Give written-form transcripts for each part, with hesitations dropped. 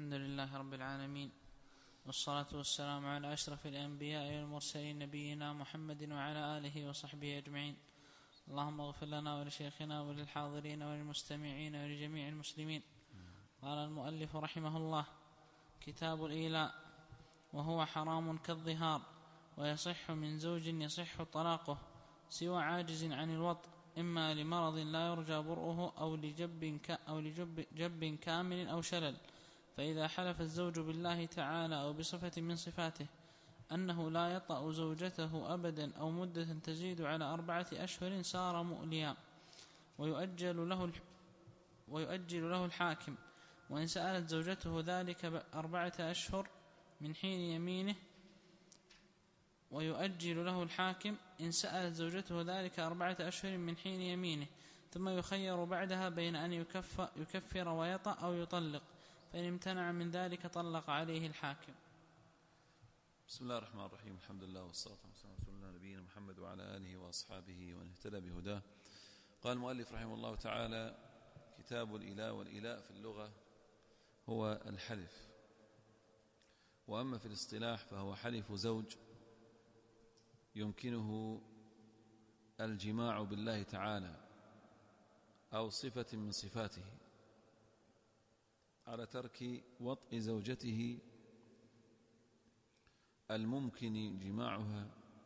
الحمد لله رب العالمين، والصلاة والسلام على أشرف الأنبياء والمرسلين نبينا محمد وعلى آله وصحبه أجمعين. اللهم اغفر لنا ولشيخنا وللحاضرين وللمستمعين ولجميع المسلمين. قال المؤلف رحمه الله: كتاب الإيلاء. وهو حرام كالظهار، ويصح من زوج يصح طلاقه سوى عاجز عن الوطء، إما لمرض لا يرجى برؤه أو لجب كامل أو شلل. فإذا حلف الزوج بالله تعالى أو بصفة من صفاته أنه لا يطأ زوجته أبدا أو مدة تزيد على 4 أشهر صار مؤليا، ويؤجل له الحاكم. وإن سألت زوجته ذلك 4 أشهر من حين يمينه ويؤجل له الحاكم إن سألت زوجته ذلك 4 أشهر من حين يمينه، ثم يخير بعدها بين أن يكفر ويطأ أو يطلق، فإن امتنع من ذلك طلق عليه الحاكم. بسم الله الرحمن الرحيم. الحمد لله والصلاة والسلام على رسول الله نبينا محمد وعلى آله وأصحابه ومن اهتدى بهداه. قال المؤلف رحمه الله تعالى: كتاب الإيلاء. والإيلاء في اللغة هو الحلف، وأما في الاصطلاح فهو حلف زوج يمكنه الجماع بالله تعالى أو صفة من صفاته على ترك وطء زوجته الممكن جماعها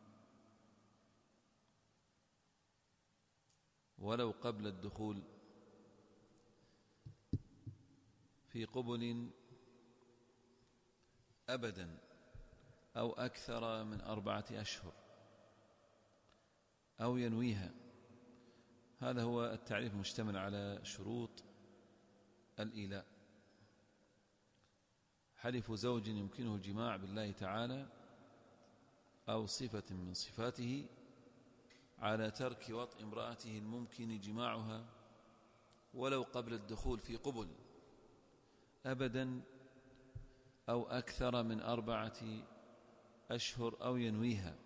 ولو قبل الدخول في قبل أبدا أو أكثر من 4 أشهر أو ينويها. هذا هو التعريف المشتمل على شروط الإيلاء: حلف زوج يمكنه الجماع بالله تعالى أو صفة من صفاته على ترك وطء امرأته الممكن جماعها ولو قبل الدخول في قبل أبدا أو أكثر من 4 أشهر أو ينويها.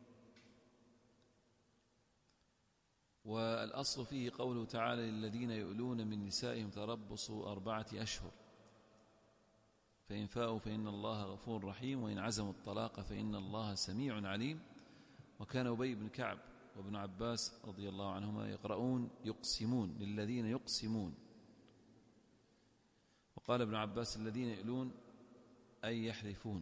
والأصل فيه قوله تعالى: للذين يؤلون من نسائهم تربص 4 أشهر، فإن فاءوا فإن الله غفور رحيم، وإن عزموا الطلاق فإن الله سميع عليم. وكان أبي بن كعب وابن عباس رضي الله عنهما يقرؤون يقسمون للذين يقسمون، وقال ابن عباس: الذين يؤلون أي يحلفون.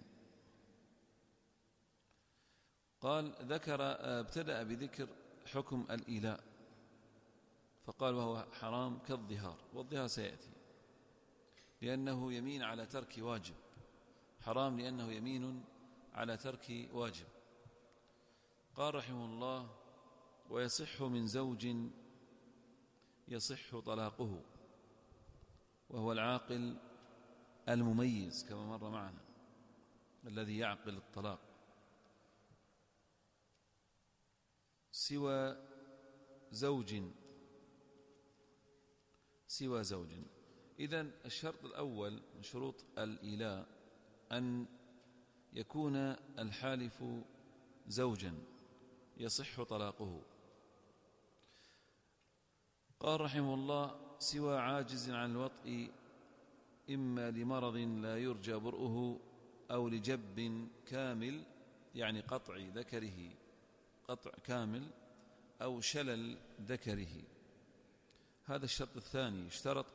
قال ابتدأ بذكر حكم الإيلاء فقال: وهو حرام كالظهار. والظهار سيأتي، لأنه يمين على ترك واجب. حرام لأنه يمين على ترك واجب. قال رحمه الله: ويصح من زوج يصح طلاقه، وهو العاقل المميز كما مر معنا، الذي يعقل الطلاق، سوى زوج. إذن الشرط الأول من شروط الإيلاء أن يكون الحالف زوجا يصح طلاقه. قال رحمه الله: سوى عاجز عن الوطء، إما لمرض لا يرجى برؤه أو لجب كامل، يعني قطع ذكره قطع كامل، أو شلل ذكره. هذا الشرط الثاني.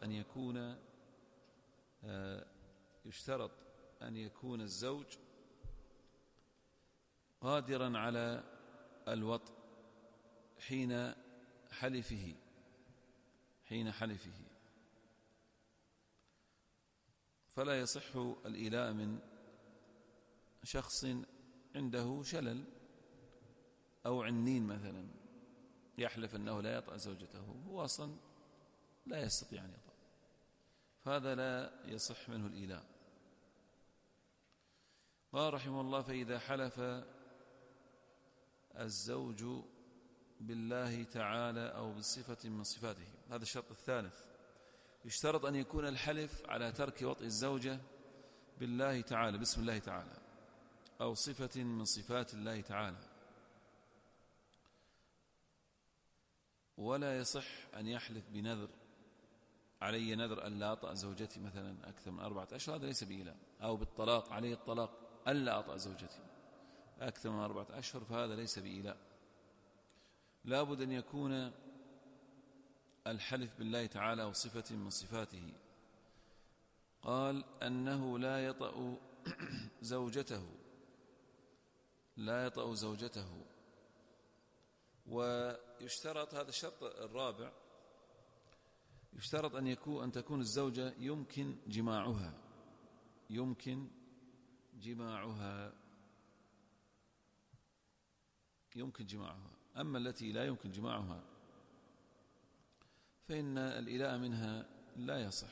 يشترط أن يكون الزوج قادرا على الوطء حين حلفه، فلا يصح الإيلاء من شخص عنده شلل أو عنين مثلا يحلف أنه لا يطأ زوجته، هو أصلا لا يستطيع أن يطأ، فهذا لا يصح منه الإيلاء. قال رحمه الله: فإذا حلف الزوج بالله تعالى أو بصفة من صفاته. هذا الشرط الثالث. يشترط أن يكون الحلف على ترك وطء الزوجة بالله تعالى، باسم الله تعالى، أو صفة من صفات الله تعالى. ولا يصح أن يحلف بنذر علي نذر ألا أطأ زوجتي مثلا أكثر من 4 أشهر، هذا ليس بإيلاء. أو بالطلاق، علي الطلاق ألا أطأ زوجتي أكثر من 4 أشهر، فهذا ليس بإيلاء. لا بد أن يكون الحلف بالله تعالى وصفة من صفاته. قال أنه لا يطأ زوجته، لا يطأ زوجته. ويشترط، هذا الشرط الرابع، يشترط أن تكون الزوجة يمكن جماعها، يمكن جماعها، يمكن جماعها. أما التي لا يمكن جماعها فإن الإيلاء منها لا يصح.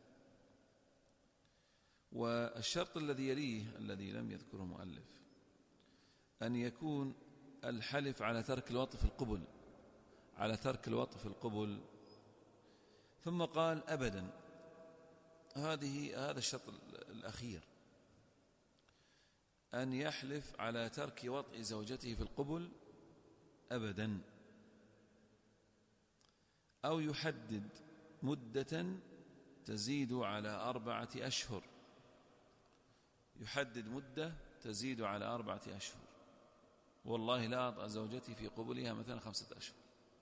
والشرط الذي يليه الذي لم يذكره المؤلف أن يكون الحلف على ترك الوطء في القبل، على ترك الوطء في القبل. ثم قال أبدا، هذا الشرط الأخير، أن يحلف على ترك وطء زوجته في القبل أبدا، أو يحدد مدة تزيد على 4 أشهر، يحدد مدة تزيد على 4 أشهر. والله لا أطأ زوجتي في قبلها مثلا 5 أشهر،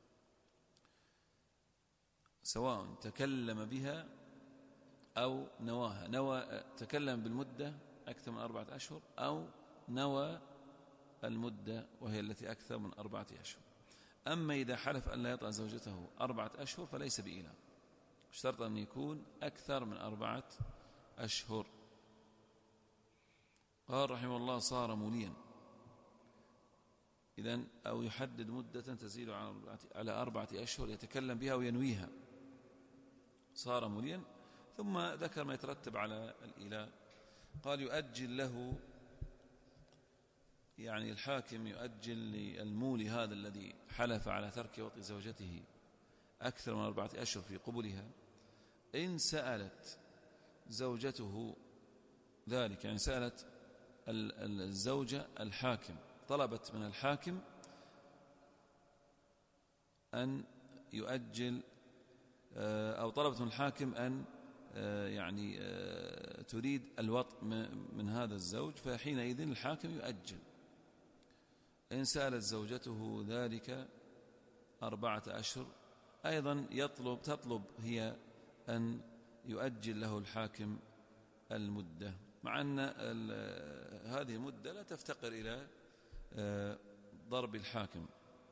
سواء تكلم بها أو نواها، تكلم بالمدة أكثر من 4 أشهر أو نوى المدة وهي التي أكثر من 4 أشهر. أما إذا حلف أن لا يطأ زوجته 4 أشهر فليس بإيلاء، اشترط أن يكون أكثر من 4 أشهر. قال رحمه الله صار موليا، إذن أو يحدد مدة تزيد على 4 أشهر يتكلم بها وينويها، صار موليا. ثم ذكر ما يترتب على الإيلاء. قال يؤجل له، يعني الحاكم يؤجل للمولي هذا الذي حلف على ترك وطء زوجته أكثر من 4 أشهر في قبلها، إن سألت زوجته ذلك، يعني سألت الزوجة الحاكم، طلبت من الحاكم أن يؤجل، أو طلبت من الحاكم أن يعني تريد الوطء من هذا الزوج، فحينئذ الحاكم يؤجل. إن سألت زوجته ذلك 4 أشهر أيضا تطلب هي أن يؤجل له الحاكم المدة، مع أن هذه المدة لا تفتقر إلى ضرب الحاكم.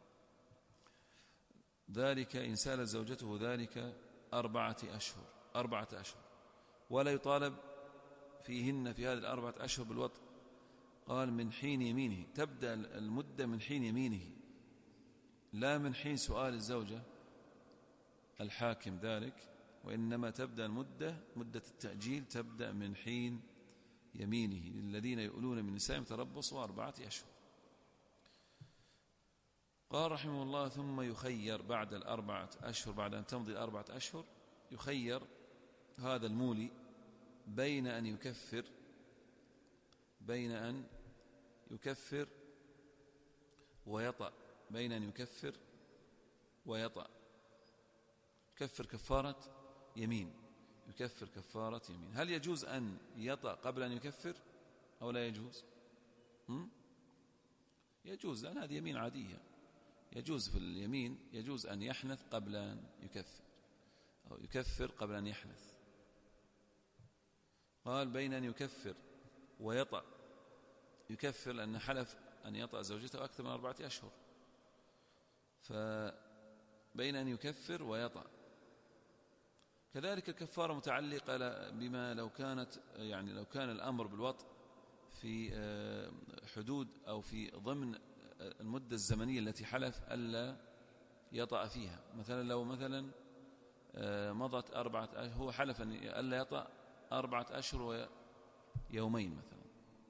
ذلك إن سألت زوجته ذلك 4 أشهر، ولا يطالب فيهن في هذه 4 أشهر بالوطء. قال من حين يمينه، تبدأ المدة من حين يمينه، لا من حين سؤال الزوجة الحاكم ذلك، وإنما تبدأ مدة التأجيل تبدأ من حين يمينه. للذين يؤلون من نسائهم تربصوا 4 أشهر. قال رحمه الله ثم يخير بعد 4 أشهر، بعد أن تمضي 4 أشهر يخير هذا المولي بين أن يكفر ويطأ، بين أن يكفر ويطأ. يكفر كفارة يمين، يكفر كفارة يمين. هل يجوز أن يطأ قبل أن يكفر أو لا يجوز؟ يجوز، لأن هذه يمين عادية. يجوز في اليمين، يجوز أن يحنث قبل أن يكفر، أو يكفر قبل أن يحنث. قال بين أن يكفر ويطأ، يكفر لأن حلف أن يطأ زوجته أكثر من 4 أشهر، فبين أن يكفر ويطأ. كذلك الكفارة متعلقة بما لو كان الأمر بالوطء في حدود أو في ضمن المدة الزمنية التي حلف ألا يطأ فيها. مثلا لو مضت 4 أشهر، هو حلف أن ألا يطأ 4 أشهر ويومين مثلا،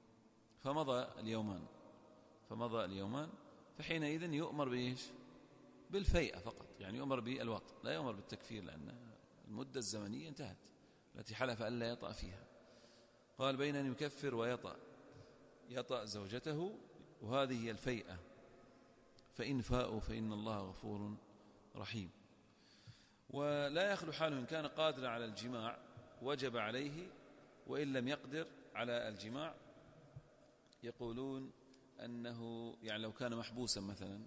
فمضى اليومان، فحينئذ يؤمر بإيش؟ بالفيئة فقط، يعني يؤمر بالوطء، لا يؤمر بالتكفير، لأن المدة الزمنية انتهت التي حلف ألا يطأ فيها. قال بين أن يكفر يطأ زوجته، وهذه هي الفيئة. فإن فاءوا فإن الله غفور رحيم. ولا يخلو حاله إن كان قادرا على الجماع وجب عليه، وإن لم يقدر على الجماع يقولون أنه يعني لو كان محبوسا مثلا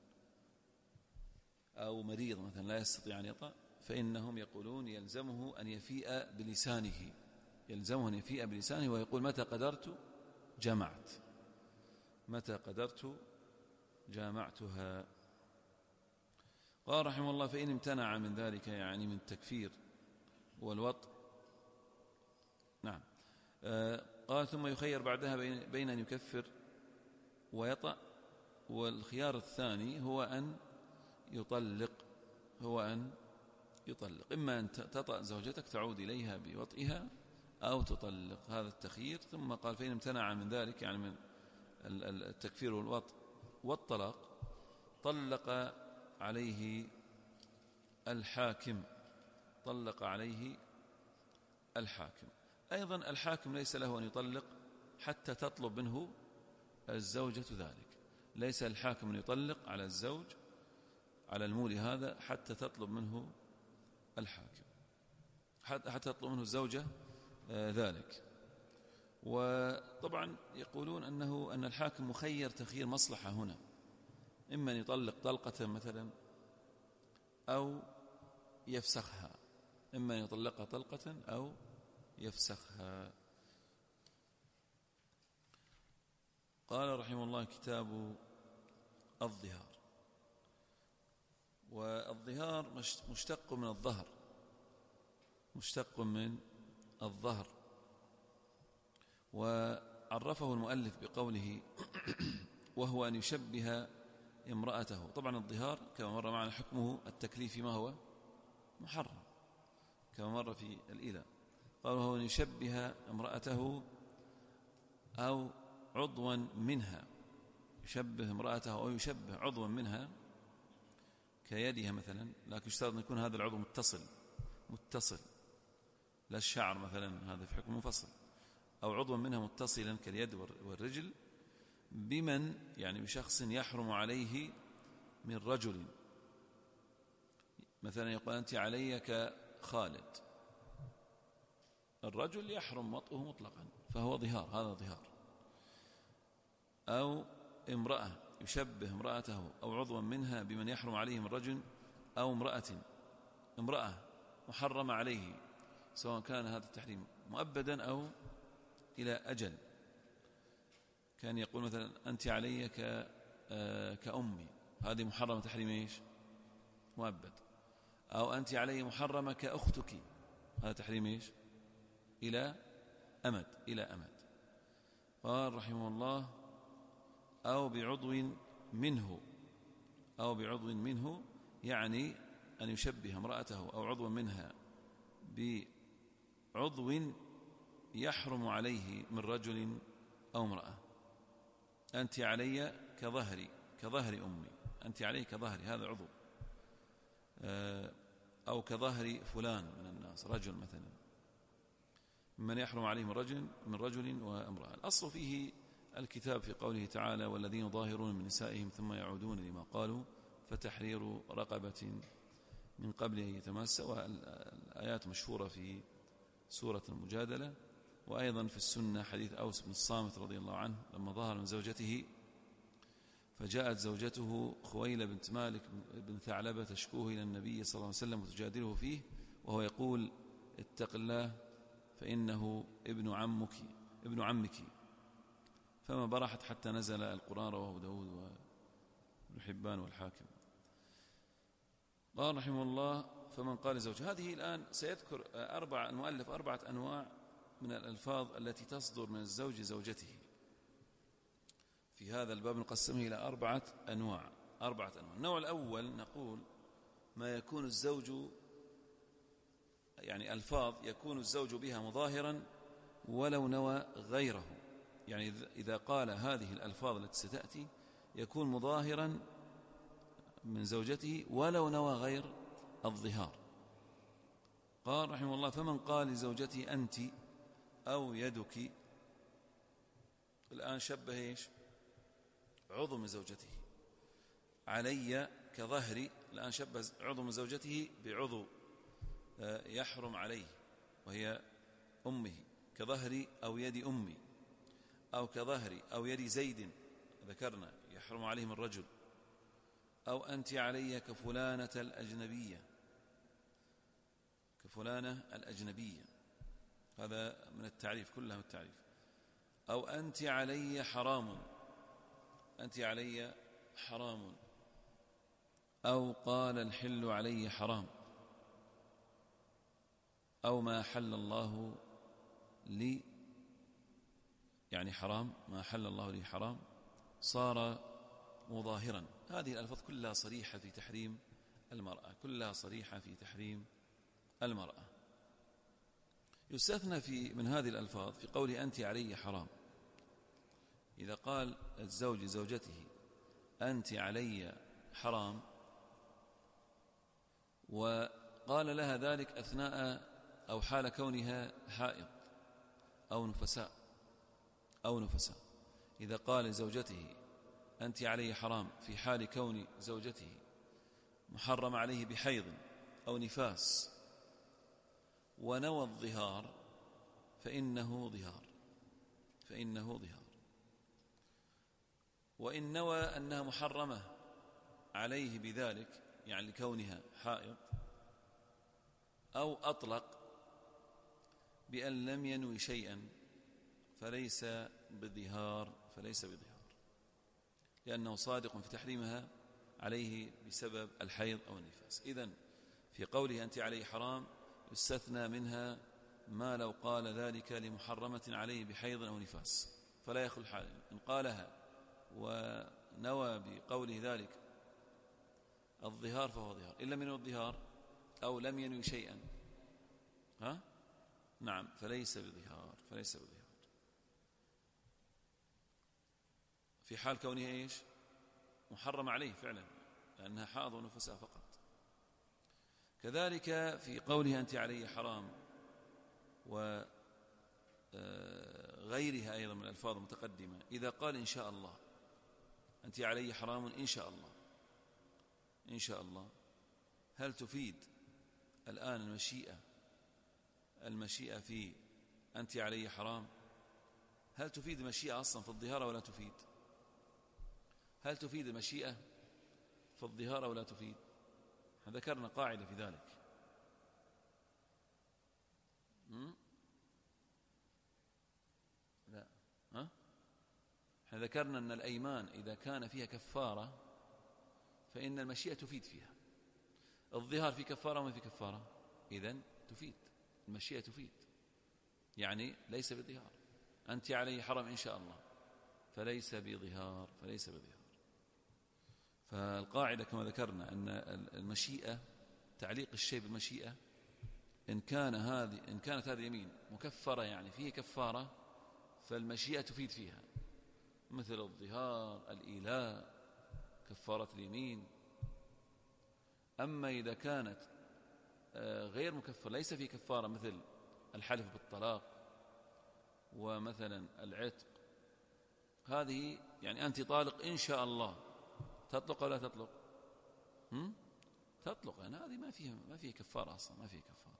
أو مريض مثلا لا يستطيع أن يطأ، فإنهم يقولون يلزمه أن يفيء بلسانه، يلزمه أن يفيء بلسانه ويقول متى قدرت جمعت، متى قدرت جامعتها. قال رحمه الله فإن امتنع من ذلك يعني من التكفير والوطء، نعم، قال ثم يخير بعدها بين أن يكفر ويطأ، والخيار الثاني هو أن يطلق، هو أن يطلق، إما أن تطأ زوجتك تعود إليها بوطئها أو تطلق، هذا التخيير. ثم قال فإن امتنع من ذلك يعني من التكفير والوطء والطلاق طلق عليه الحاكم، طلق عليه الحاكم. أيضا الحاكم ليس له أن يطلق حتى تطلب منه الزوجة ذلك، ليس الحاكم أن يطلق على الزوج على المولي هذا حتى تطلب منه الحاكم، حتى تطلب منه الزوجة ذلك. وطبعا يقولون أن الحاكم مخير تخيير مصلحة هنا، إما أن يطلق طلقة مثلا أو يفسخها، إما أن يطلقها طلقة أو يفسخها. قال رحمه الله كتاب الظهار، والظهار مشتق من الظهر، مشتق من الظهر، وعرفه المؤلف بقوله وهو أن يشبه امرأته. طبعا الظهار كما مر معنا حكمه التكليفي ما هو محرم كما مر في الإيلاء، قال وهو أن يشبه امرأته أو عضوا منها، يشبه امرأته أو يشبه عضوا منها كيدها مثلا، لكن يشترط أن يكون هذا العضو متصل لا الشعر مثلا، هذا في حكم منفصل، أو عضوا منها متصلا كاليد والرجل، بمن يعني بشخص يحرم عليه من رجل، مثلا يقول أنت علي كخالد، الرجل يحرم وطئه مطلقا فهو ظهار، هذا ظهار. أو امرأة يشبه امرأته أو عضوا منها بمن يحرم عليه من رجل، أو امرأة محرمة عليه سواء كان هذا التحريم مؤبدا أو إلى أجل، كان يقول مثلا أنت علي كأمي، هذه محرمة تحريم إيش مؤبد، أو أنت علي محرمة كأختك، هذا تحريم إيش إلى أمد. قال رحمه الله أو بعضو منه يعني أن يشبه امرأته أو عضوا منها بعضو يحرم عليه من رجل أو امرأة، أنت علي كظهر أمي، أنت علي كظهري، هذا عضو، أو كظهر فلان من الناس رجل مثلا، من يحرم عليه من رجل وامرأة. الأصل فيه الكتاب في قوله تعالى والذين ظاهرون من نسائهم ثم يعودون لما قالوا فتحرير رقبة من قبل أن يتماسا، والآيات مشهورة في سورة المجادلة، وأيضا في السنة حديث أوس بن الصامت رضي الله عنه لما ظهر من زوجته فجاءت زوجته خويلة بنت مالك بن ثعلبة تشكوه إلى النبي صلى الله عليه وسلم وتجادله فيه، وهو يقول اتق الله فإنه ابن عمك، فما برحت حتى نزل القرآن، رواه داود وابن حبان والحاكم. قال رحمه الله فمن قال زوجه، هذه الآن سيذكر المؤلف 4 أنواع من الألفاظ التي تصدر من الزوج زوجته، في هذا الباب نقسمه إلى 4 أنواع. النوع الأول نقول ما يكون الزوج يعني ألفاظ يكون الزوج بها مظاهرا ولو نوى غيره، يعني إذا قال هذه الألفاظ التي ستأتي يكون مظاهرا من زوجته ولو نوى غير الظهار. قال رحمه الله فمن قال لزوجته أنت أو يدك، الآن شبه إيش عضو من زوجته، علي كظهري الآن شبه عضو من زوجته بعضو يحرم عليه وهي أمه، كظهري أو يد أمي، أو كظهري أو يد زيد ذكرنا يحرم عليه من رجل، أو أنت علي كفلانة الأجنبية، كفلانة الأجنبية، هذا من التعريف، كلها من التعريف. أو أنت علي حرام، أنت علي حرام، أو قال الحل علي حرام، أو ما حل الله لي يعني حرام، ما حل الله لي حرام، صار مظاهرا. هذه الألفاظ كلها صريحة في تحريم المرأة، كلها صريحة في تحريم المرأة. يستثنى من هذه الألفاظ في قوله أنت علي حرام، إذا قال الزوج لزوجته أنت علي حرام وقال لها ذلك أثناء أو حال كونها حائض أو نفساء، إذا قال لزوجته أنت علي حرام في حال كون زوجته محرم عليه بحيض أو نفاس ونوى الظهار فإنه ظهار. وإن نوى أنها محرمة عليه بذلك يعني لكونها حائض، أو أطلق بأن لم ينوي شيئا فليس بظهار، لأنه صادق في تحريمها عليه بسبب الحيض أو النفاس. إذن في قوله أنت عليه حرام يستثنى منها ما لو قال ذلك لمحرمة عليه بحيض أو نفاس، فلا يخل حال. إن قالها ونوى بقوله ذلك الظهار فهو ظهار، إن لم ينوي الظهار أو لم ينوي شيئا نعم فليس بظهار. في حال كونه إيش؟ محرم عليه فعلا لأنها حائض ونفساء فقط. كذلك في قوله أنت علي حرام وغيرها أيضا من الألفاظ المتقدمة، إذا قال إن شاء الله أنت علي حرام إن شاء الله، هل تفيد الآن المشيئة في أنت علي حرام؟ هل تفيد المشيئة أصلا في الظهار ولا تفيد؟ هل تفيد المشيئة في الظهار ولا تفيد؟ ذكرنا قاعدة في ذلك. لا ذكرنا أن الأيمان إذا كان فيها كفارة فإن المشيئة تفيد فيها. الظهار في كفارة وما في كفارة، إذن تفيد المشيئة تفيد، يعني ليس بظهار. أنت علي حرام إن شاء الله فليس بظهار. فالقاعدة كما ذكرنا أن المشيئة تعليق الشيء بالمشيئة إن كانت هذه يمين مكفرة يعني فيه كفارة فالمشيئة تفيد فيها، مثل الظهار، الإيلاء، كفارة اليمين. أما إذا كانت غير مكفرة ليس فيه كفارة مثل الحلف بالطلاق ومثلا العتق، هذه يعني أنت طالق إن شاء الله، تطلق ولا تطلق؟ تطلق، يعني هذه ما فيه كفارة أصلا، ما فيه كفارة.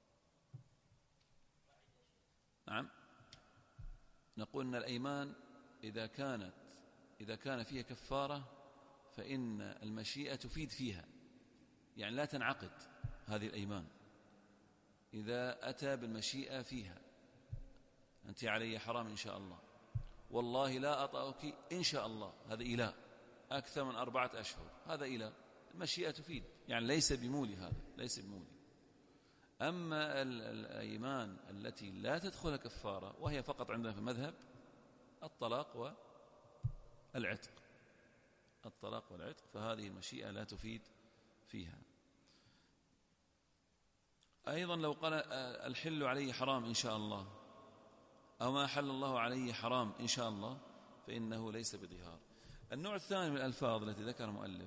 نعم، نقول أن الأيمان إذا كان فيها كفارة فإن المشيئة تفيد فيها، يعني لا تنعقد هذه الأيمان إذا أتى بالمشيئة فيها. أنت علي حرام إن شاء الله، والله لا أطأك إن شاء الله، هذا إله أكثر من 4 أشهر، هذا إله، المشيئة تفيد، يعني ليس بمولي، هذا ليس بمولي. أما الأيمان التي لا تدخل كفارة وهي فقط عندنا في المذهب الطلاق والعتق، فهذه المشيئة لا تفيد فيها. أيضا لو قال الحل علي حرام إن شاء الله، أو ما حل الله علي حرام إن شاء الله، فإنه ليس بظهار. النوع الثاني من الألفاظ التي ذكر المؤلف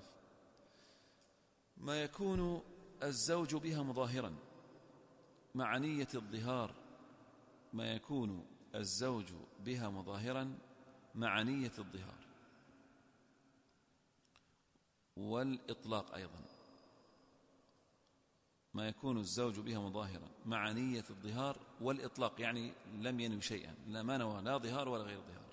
ما يكون الزوج بها مظاهرا مع نية الظهار، ما يكون الزوج بها مظاهرا مع نية الظهار والإطلاق أيضا، ما يكون الزوج بها مظاهرا مع نية الظهار والإطلاق، يعني لم ينوي شيئا، لا ما نوى لا ظهار ولا غير ظهار،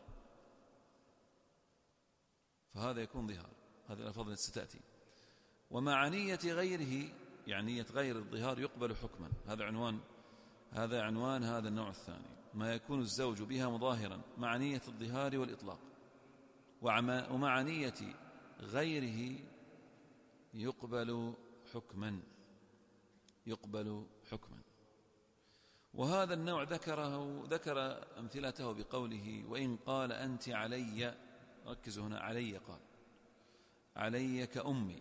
فهذا يكون ظهار. هذه الألفاظ التي ستأتي. ومع نية غيره، يعني نية غير الظهار، يقبل حكما. هذا عنوان هذا النوع الثاني، ما يكون الزوج بها مظاهرا مع نية الظهار والإطلاق. ومع نية غيره يقبل حكما. وهذا النوع ذكر أمثلته بقوله: وإن قال أنت علي، ركزوا هنا، علي، قال علي كأمي.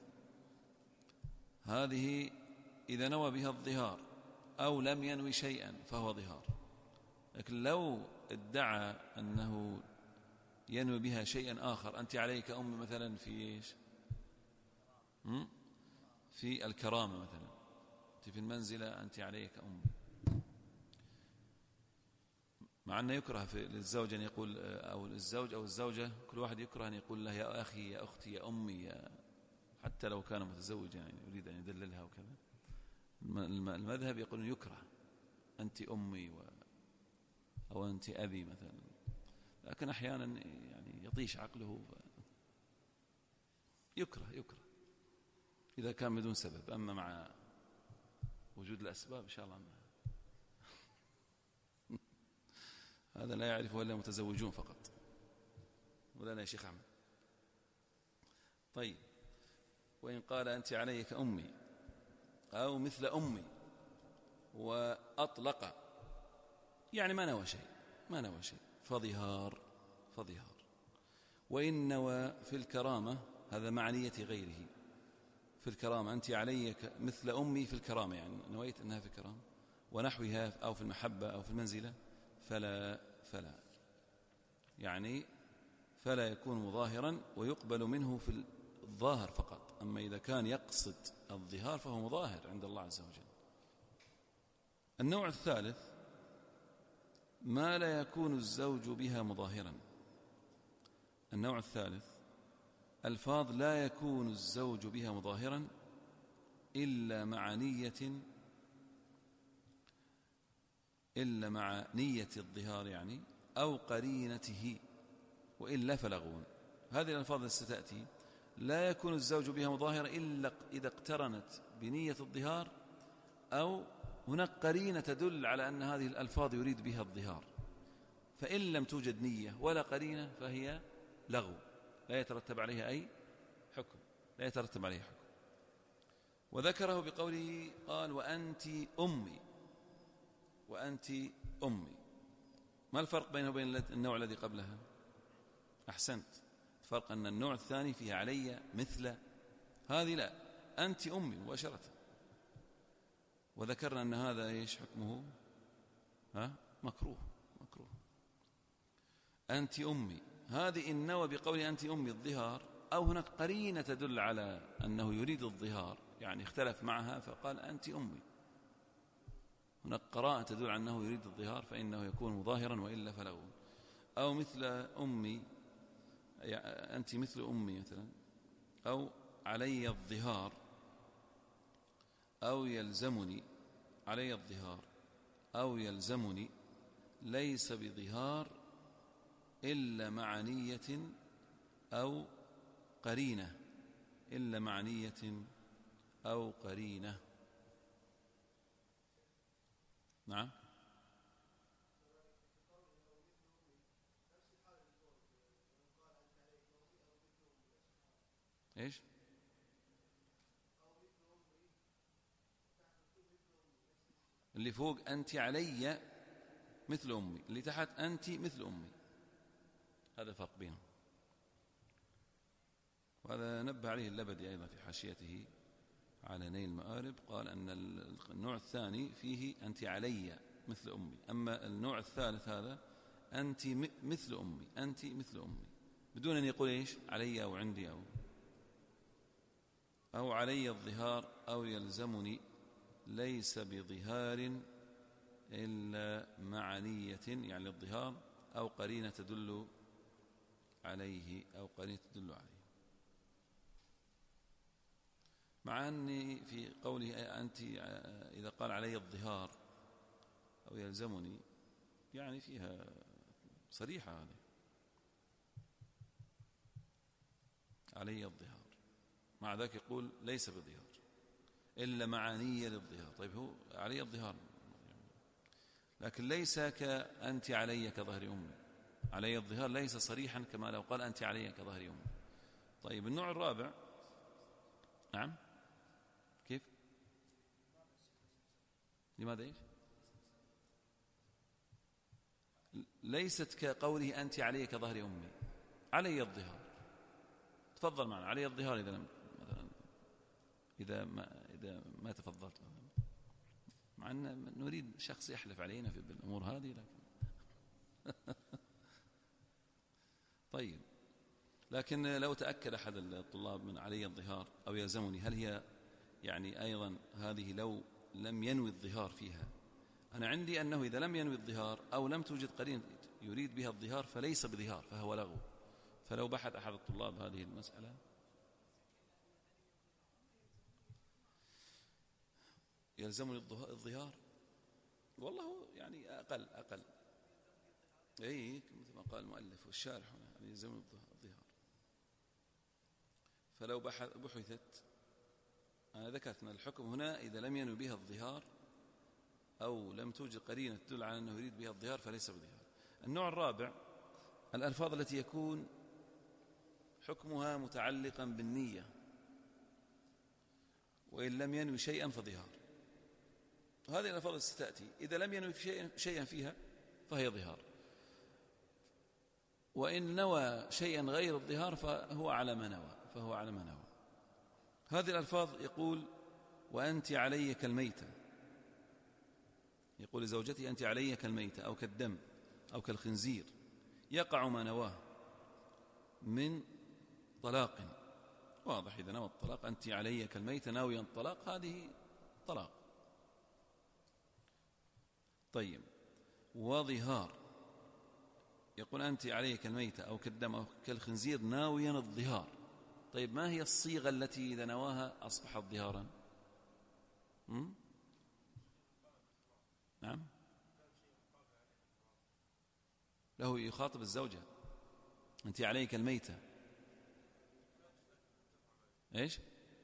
هذه إذا نوى بها الظهار أو لم ينوي شيئا فهو ظهار. لكن لو ادعى أنه ينوي بها شيئا آخر، أنت علي كأمي مثلا في إيش؟ في الكرامة مثلا، أنت في المنزلة أنت علي كأمي، مع أنه يكره للزوج أن يقول، أو الزوج أو الزوجة، كل واحد يكره أن يقول له يا أخي يا أختي يا أمي، حتى لو كان متزوجا، يعني يريد أن يدللها وكذا. المذهب يقول يكره أنت أمي أو أنت أبي مثلا، لكن أحيانا يعني يطيش عقله يكره إذا كان بدون سبب. أما مع وجود الأسباب إن شاء الله هذا لا يعرفه إلا المتزوجون فقط، ولا يا شيخ أحمد. طيب، وإن قال أنت علي كأمي أو مثل أمي وأطلق، يعني ما نوى شيء فظهار. وإن نوى في الكرامة، هذا مع نية غيره، في الكرامة أنت علي مثل أمي في الكرامة، يعني نويت أنها في الكرامة ونحوها، أو في المحبة أو في المنزلة، فلا يعني فلا يكون مظاهرا، ويقبل منه في الظاهر فقط. أما إذا كان يقصد الظهار فهو مظاهر عند الله عز وجل. النوع الثالث ما لا يكون الزوج بها مظاهرا. النوع الثالث ألفاظ لا يكون الزوج بها مظاهرا إلا مع نية الظهار، يعني أو قرينته، وإلا فلغو. هذه الألفاظ التي ستأتي لا يكون الزوج بها مظاهرا إلا إذا اقترنت بنية الظهار، أو هناك قرينة تدل على أن هذه الألفاظ يريد بها الظهار. فإن لم توجد نية ولا قرينة فهي لغو، لا يترتب عليها أي حكم. وذكره بقوله قال وأنت أمي. ما الفرق بينه وبين النوع الذي قبلها؟ أحسنت، الفرق أن النوع الثاني فيها علي مثل، هذه لا، أنت أمي مباشرة. وذكرنا أن هذا إيش حكمه؟ مكروه. أنت أمي، هذه إن نوى بقول أنت أمي الظهار، أو هناك قرينة تدل على أنه يريد الظهار، يعني اختلف معها فقال أنت أمي، هناك قراءة تدل على أنه يريد الظهار، فإنه يكون مظاهرا، وإلا فلغو. أو مثل أمي، أنت مثل أمي مثلا، أو علي الظهار، أو يلزمني، علي الظهار أو يلزمني، ليس بظهار إلا مع نية أو قرينة، نعم. إيش؟ اللي فوق أنت علي مثل أمي، اللي تحت أنت مثل أمي، هذا فرق بينهم. وهذا نبه عليه اللبدي أيضا في حاشيته على نيل المآرب، قال أن النوع الثاني فيه أنت علي مثل أمي، أما النوع الثالث هذا أنت مثل أمي، بدون أن يقول إيش علي أو عندي أو علي الظهار أو يلزمني، ليس بظهار إلا مع نية، يعني الظهار أو قرينة تدل عليه. مع أني في قوله أنت إذا قال علي الظهار أو يلزمني يعني فيها صريحة هذه علي الظهار، مع ذلك يقول ليس بظهار إلا معانية للظهار. طيب هو علي الظهار لكن ليس كأنت علي كظهر أمي، علي الظهار ليس صريحا كما لو قال أنت علي كظهر أمي. طيب النوع الرابع، نعم كيف؟ لماذا إيش؟ ليست كقوله أنت علي كظهر أمي، علي الظهار. تفضل معنا علي الظهار إذا مثلا إذا ما تفضلت، مع أن نريد شخص يحلف علينا في الأمور هذه لكن طيب، لكن لو تأكد أحد الطلاب من علي الظهار أو يلزمني، هل هي يعني أيضا هذه لو لم ينوي الظهار فيها؟ أنا عندي أنه إذا لم ينوي الظهار أو لم توجد قرين يريد بها الظهار فليس بظهار، فهو لغو. فلو بحث أحد الطلاب هذه المسألة يلزمني الظهار، والله يعني أقل أي مثل ما قال المؤلف والشارح هنا يلزمني الظهار. فلو بحثت، أنا ذكرت أن الحكم هنا إذا لم ينوي بها الظهار أو لم توجد قرينة تدل على أنه يريد بها الظهار فليس بظهار. النوع الرابع الألفاظ التي يكون حكمها متعلقا بالنية وإن لم ينوي شيئا فظهار. هذه الألفاظ التي ستأتي إذا لم ينوي شيئا فيها فهي ظهار، وإن نوى شيئا غير الظهار فهو على ما نوى. هذه الألفاظ يقول وأنت علي كالميتة، يقول لزوجتي أنت علي كالميتة أو كالدم أو كالخنزير، يقع ما نواه من طلاق واضح. إذا نوى الطلاق أنت علي كالميتة ناويا الطلاق، هذه طلاق. طيب وظهار، يقول أنت علي كالميتة أو كالدم أو كالخنزير ناويا الظهار. طيب ما هي الصيغة التي إذا نواها أصبحت ظهارا؟ نعم، له يخاطب الزوجة أنت عليك الميتة، إيش؟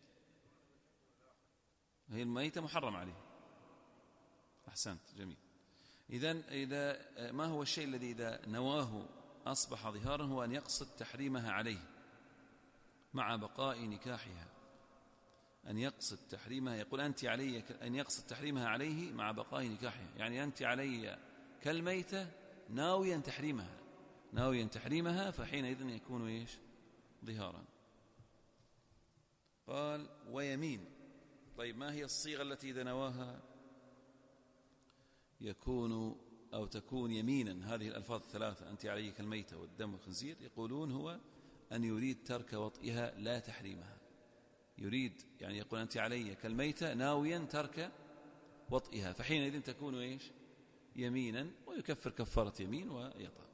هي الميتة محرم عليه. أحسنت، جميل. إذا ما هو الشيء الذي إذا نواه أصبح ظهارا؟ هو أن يقصد تحريمها عليه مع بقاء نكاحها، أن يقصد تحريمها. يقول أنت علي أن يقصد تحريمها عليه مع بقاء نكاحها، يعني أنت علي كالميتة ناويا تحريمها فحينئذ يكون إيش؟ ظهارا. قال ويمين. طيب ما هي الصيغة التي إذا نواها يكون أو تكون يمينا؟ هذه الألفاظ الثلاثة أنت علي كالميتة والدم والخنزير، يقولون هو أن يريد ترك وطئها لا تحريمها. يريد يعني يقول أنت علي كالميتة ناويا ترك وطئها، فحينئذ تكون إيش؟ يمينا، ويكفر كفارة يمين ويطأ.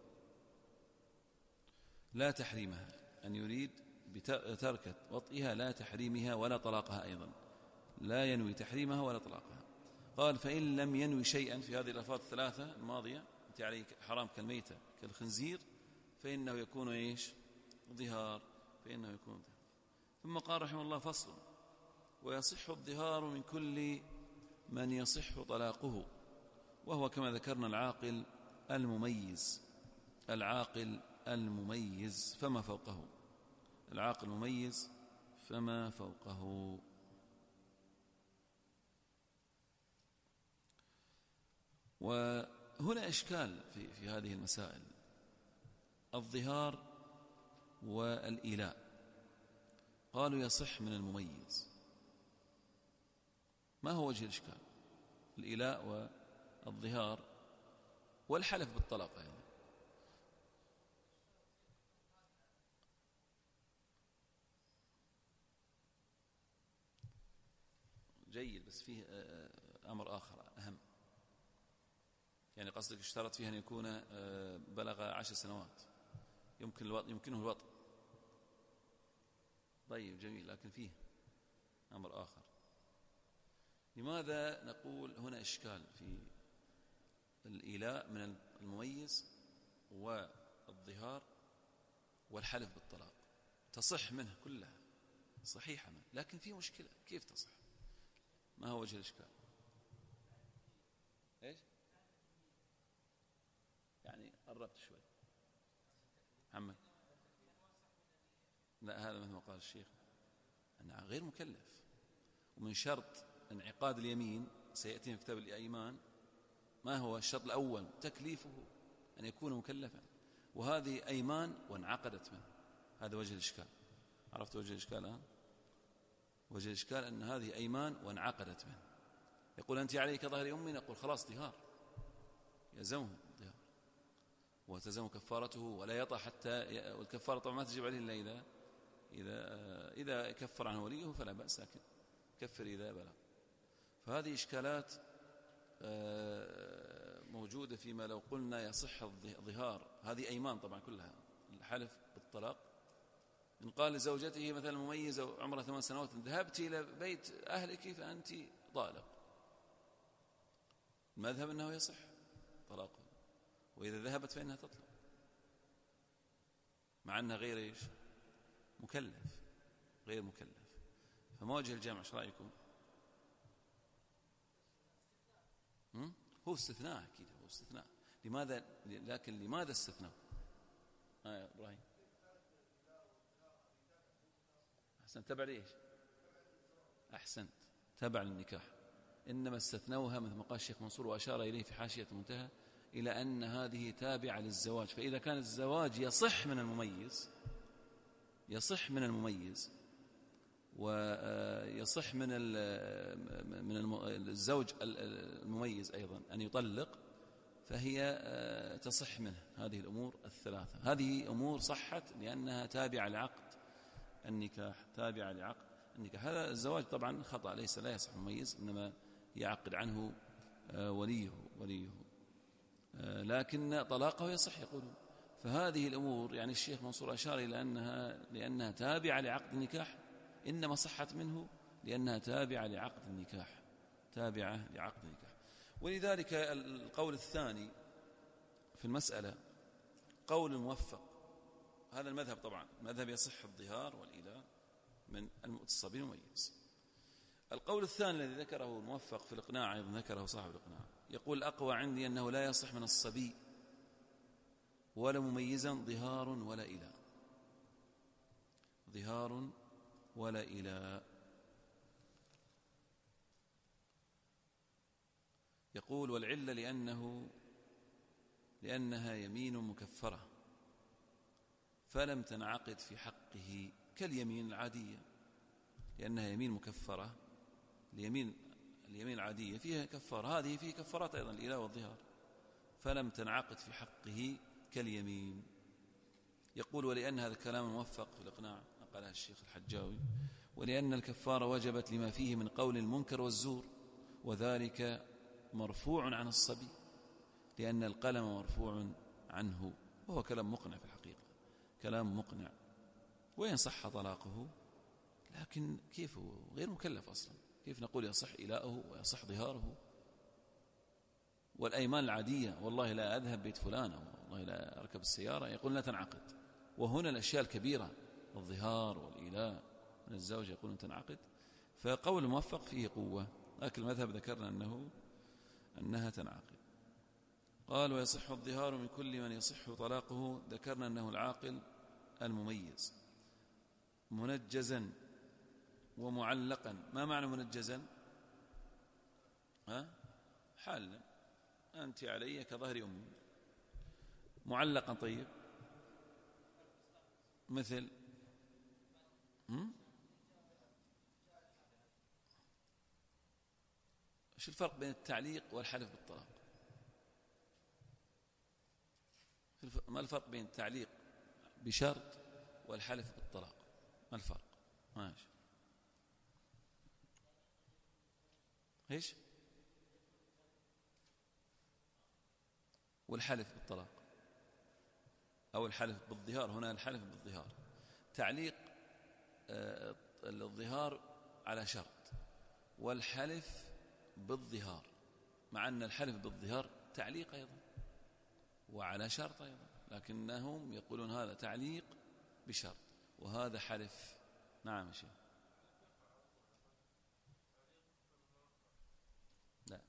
لا تحريمها، أن يريد بترك وطئها لا تحريمها ولا طلاقها أيضا، لا ينوي تحريمها ولا طلاقها. قال فإن لم ينوي شيئا في هذه الألفاظ الثلاثة الماضية أنت عليك حرام كالميتة كالخنزير فإنه يكون إيش؟ ظهار، فإنه يكون ظهار. ثم قال رحمه الله فصل ويصح الظهار من كل من يصح طلاقه، وهو كما ذكرنا العاقل المميز فما فوقه، العاقل المميز فما فوقه. وهنا إشكال في هذه المسائل، الظهار والإيلاء. قالوا يصح من المميز، ما هو وجه الإشكال؟ الإيلاء والظهار والحلف بالطلاق يعني. جيد، بس فيه أمر آخر أهم، يعني قصدك اشترط فيه أن يكون بلغ 10 سنوات يمكنه الوطء. طيب جميل، لكن فيه أمر آخر. لماذا نقول هنا إشكال في الإيلاء من المميز والظهار والحلف بالطلاق؟ تصح منه كلها، صحيحة منه، لكن في مشكلة، كيف تصح؟ ما هو وجه الإشكال؟ إيش؟ يعني قربت شوي محمد. لا، هذا مثل ما قال الشيخ أنه غير مكلف، ومن شرط انعقاد اليمين سيأتي في كتاب الأيمان. ما هو الشرط الأول؟ تكليفه، أن يكون مكلفا، وهذه أيمان وانعقدت منه. هذا وجه الإشكال. عرفت وجه الإشكال الآن؟ وجه الإشكال أن هذه أيمان وانعقدت منه. يقول أنت عليك ظهر أمي، نقول خلاص ظهار، يلزمه ظهار وتلزمه كفارته ولا يطأ حتى والكفارة طبعا ما تجب عليه إلا إذا كفر عنه وليه فلا بأس، لكن كفر إذا بلغ. فهذه إشكالات موجودة فيما لو قلنا يصح الظهار. هذه أيمان طبعا كلها، الحلف بالطلاق. إن قال لزوجته مثلا مميزة عمرها 8 سنوات ذهبت إلى بيت أهلك فأنت طالق، المذهب أنه يصح طلاقه، وإذا ذهبت فإنها تطلق، مع أنها غير إيش؟ مكلف، غير مكلف. فما وجه الجمع؟ ايش رايكم؟ هو استثناء، اكيد هو استثناء. لماذا؟ لكن لماذا استثناء؟ يا ابراهيم احسنت. تبع ليش؟ احسنت، تبع النكاح. انما استثنوها مثل ما قال الشيخ منصور واشار اليه في حاشيه المنتهى الى ان هذه تابعه للزواج. فاذا كان الزواج يصح من المميز ويصح من الزوج المميز أيضا أن يطلق، فهي تصح منه هذه الأمور الثلاثة. هذه أمور صحت لأنها تابعة لعقد النكاح، تابعة لعقد النكاح. هذا الزواج طبعا خطأ، ليس لا يصح مميز، إنما يعقد عنه وليه لكن طلاقه يصح يقولون. فهذه الأمور يعني الشيخ منصور أشار إلى لأنها تابعة لعقد النكاح، إنما صحت منه لأنها تابعة لعقد النكاح، تابعة لعقد النكاح. ولذلك القول الثاني في المسألة قول موفق. هذا المذهب طبعا، المذهب يصح الظهار والإيلاء من الصبي المميز. القول الثاني الذي ذكره الموفق في الإقناع، أيضا ذكره صاحب الإقناع، يقول الأقوى عندي أنه لا يصح من الصبي ولا مميزا ظهار ولا إيلاء، ظهار ولا إيلاء. يقول والعلة لأنها يمين مكفرة فلم تنعقد في حقه كاليمين العادية، لأنها يمين مكفرة. اليمين العادية فيها كفارة، هذه فيه كفارات أيضا، الإيلاء والظهار، فلم تنعقد في حقه كاليمين. يقول ولأن هذا الكلام موفق في الإقناع نقلها الشيخ الحجاوي، ولأن الكفارة وجبت لما فيه من قول المنكر والزور، وذلك مرفوع عن الصبي لأن القلم مرفوع عنه. وهو كلام مقنع في الحقيقة، كلام مقنع. وإن صح طلاقه لكن كيف هو غير مكلف أصلا؟ كيف نقول يصح إيلاؤه ويصح ظهاره؟ والأيمان العادية، والله لا أذهب بيت فلانة، والله لا أركب السيارة، يقول لا تنعقد. وهنا الأشياء الكبيرة الظهار والإيلاء من الزوج يقول تنعقد. فقول الموفق فيه قوة، لكن المذهب ذكرنا أنها تنعقد. قال ويصح الظهار من كل من يصح طلاقه، ذكرنا أنه العاقل المميز منجزا ومعلقا. ما معنى منجزا؟ حالا أنت علي كظهر أمي. معلقا طيب مثل ايش الفرق بين التعليق والحلف بالطلاق؟ ما الفرق بين التعليق بشرط والحلف بالطلاق؟ ما الفرق؟ ماشي. ايش؟ والحلف بالطلاق أو الحلف بالظهار. هنا الحلف بالظهار، تعليق الظهار على شرط، والحلف بالظهار، مع أن الحلف بالظهار تعليق أيضا وعلى شرط أيضا، لكنهم يقولون هذا تعليق بشرط وهذا حلف. نعم شيخ. لا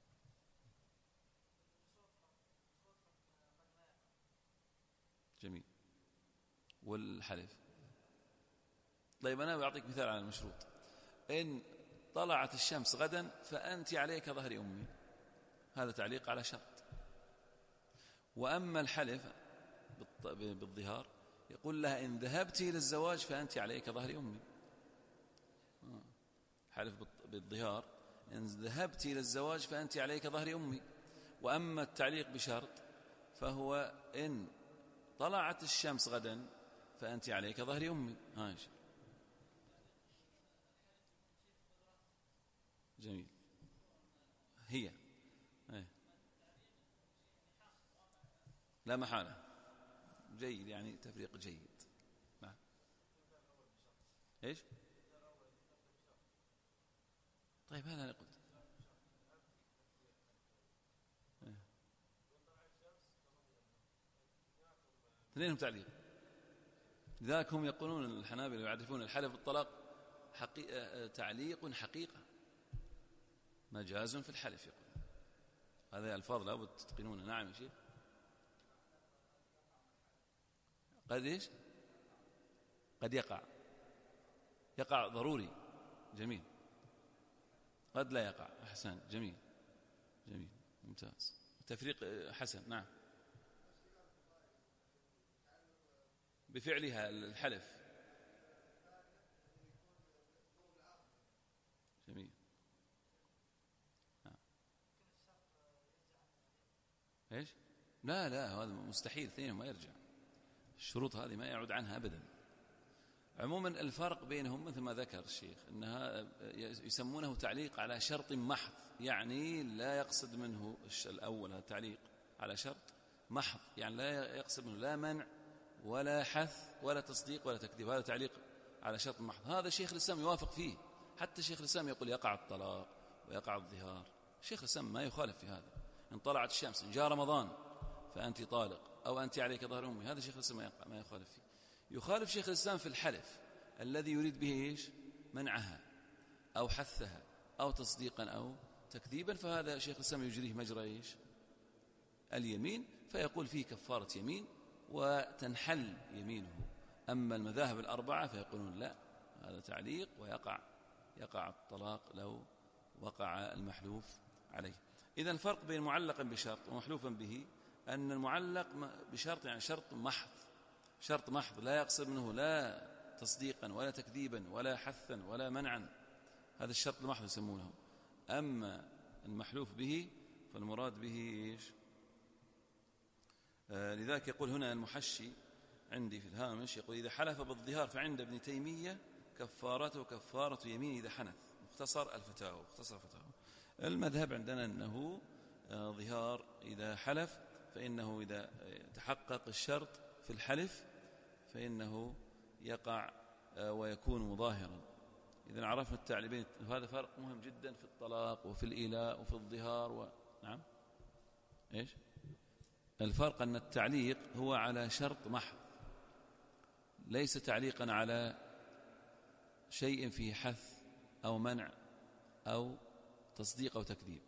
جميل. والحلف طيب أنا بعطيك مثال على المشروط. إن طلعت الشمس غدا فأنت عليك ظهر أمي، هذا تعليق على شرط. وأما الحلف بالظهار يقول لها إن ذهبت إلى الزواج فأنت عليك ظهر أمي. حلف بالظهار إن ذهبت إلى الزواج فأنت عليك ظهر أمي. وأما التعليق بشرط فهو إن طلعت الشمس غدا فأنت عليك ظهر أمي. جميل. هي لا محالة. جيد، يعني تفريق جيد. نعم. إيش؟ طيب هذا أنا قلت اثنينهم تعليق. لذلك هم يقولون الحنابلة يعرفون الحلف بالطلاق تعليق حقيقة، مجاز في الحلف. يقول هذه الفاظ لابد تتقنونها. نعم يا شيخ. قد إيش؟ قد يقع ضروري. جميل. قد لا يقع. أحسن. جميل ممتاز. تفريق حسن. نعم. بفعلها الحلف. جميل. نعم. ايش؟ لا هذا مستحيل، اثنين ما يرجع. الشروط هذه ما يعود عنها أبدا. عموما الفرق بينهم مثل ما ذكر الشيخ أنها يسمونه تعليق على شرط محض، يعني لا يقصد منه الأول، هذا تعليق على شرط محض، يعني لا يقصد منه لا منع ولا حث ولا تصديق ولا تكذيب، هذا تعليق على شرط محض. هذا شيخ الإسلام يوافق فيه، حتى شيخ الإسلام يقول يقع الطلاق ويقع الظهار. شيخ الإسلام ما يخالف في هذا. إن طلعت الشمس إن جاء رمضان فأنت طالق أو أنت عليك ظهر أمي، هذا شيخ الإسلام ما يخالف فيه. يخالف شيخ الإسلام في الحلف الذي يريد به إيش؟ منعها أو حثها أو تصديقا أو تكذيبا، فهذا شيخ الإسلام يجريه مجرى إيش؟ اليمين، فيقول فيه كفارة يمين وتنحل يمينه. أما المذاهب الأربعة فيقولون لا، هذا تعليق ويقع الطلاق لو وقع المحلوف عليه. إذن الفرق بين معلق بشرط ومحلوفا به أن المعلق بشرط يعني شرط محض لا يقصد منه لا تصديقا ولا تكذيبا ولا حثا ولا منعا، هذا الشرط المحض يسمونه. أما المحلوف به فالمراد به إيش؟ لذلك يقول هنا المحشي عندي في الهامش، يقول إذا حلف بالظهار فعند ابن تيمية كفارته كفارة يمين إذا حنث. مختصر الفتاوى. المذهب عندنا أنه ظهار إذا حلف، فإنه إذا تحقق الشرط في الحلف فإنه يقع ويكون مظاهرا. إذا عرفنا التعليمين، وهذا فرق مهم جدا في الطلاق وفي الإيلاء وفي الظهار نعم. إيش الفرق؟ أن التعليق هو على شرط محض، ليس تعليقا على شيء فيه حث أو منع أو تصديق أو تكذيب.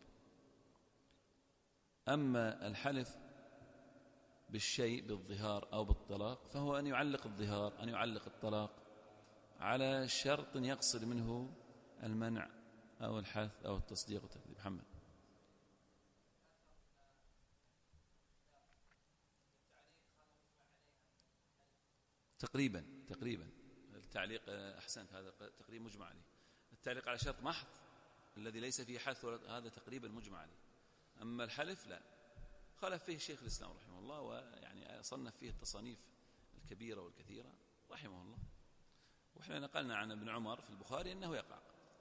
أما الحلف بالشيء بالظهار أو بالطلاق فهو أن يعلق الظهار، أن يعلق الطلاق على شرط يقصد منه المنع أو الحث أو التصديق والتكذيب. محمد. تقريبا التعليق أحسنت، هذا تقريبا مجمع عليه. التعليق على شرط محض الذي ليس فيه حث هذا تقريبا مجمع عليه. أما الحلف لا، خالف فيه شيخ الإسلام رحمه الله، ويعني صنف فيه التصانيف الكبيرة والكثيرة رحمه الله. وإحنا نقلنا عن ابن عمر في البخاري أنه يقع،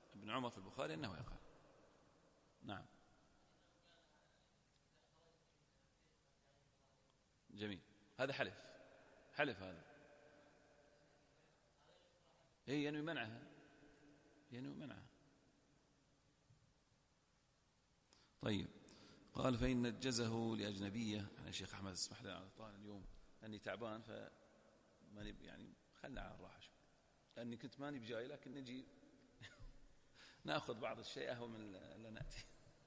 نعم. جميل. هذا حلف هذا. هي ينوي منعها، ينوي منعها. طيب، قال فإن نجزه لأجنبية. أنا الشيخ أحمد اسمح لي على طال اليوم أني تعبان، فماني يعني خلنا على الراحة شوي، لأني كنت ماني بجاي، لكن نجي نأخذ بعض الشيء أهو من لا نأتي.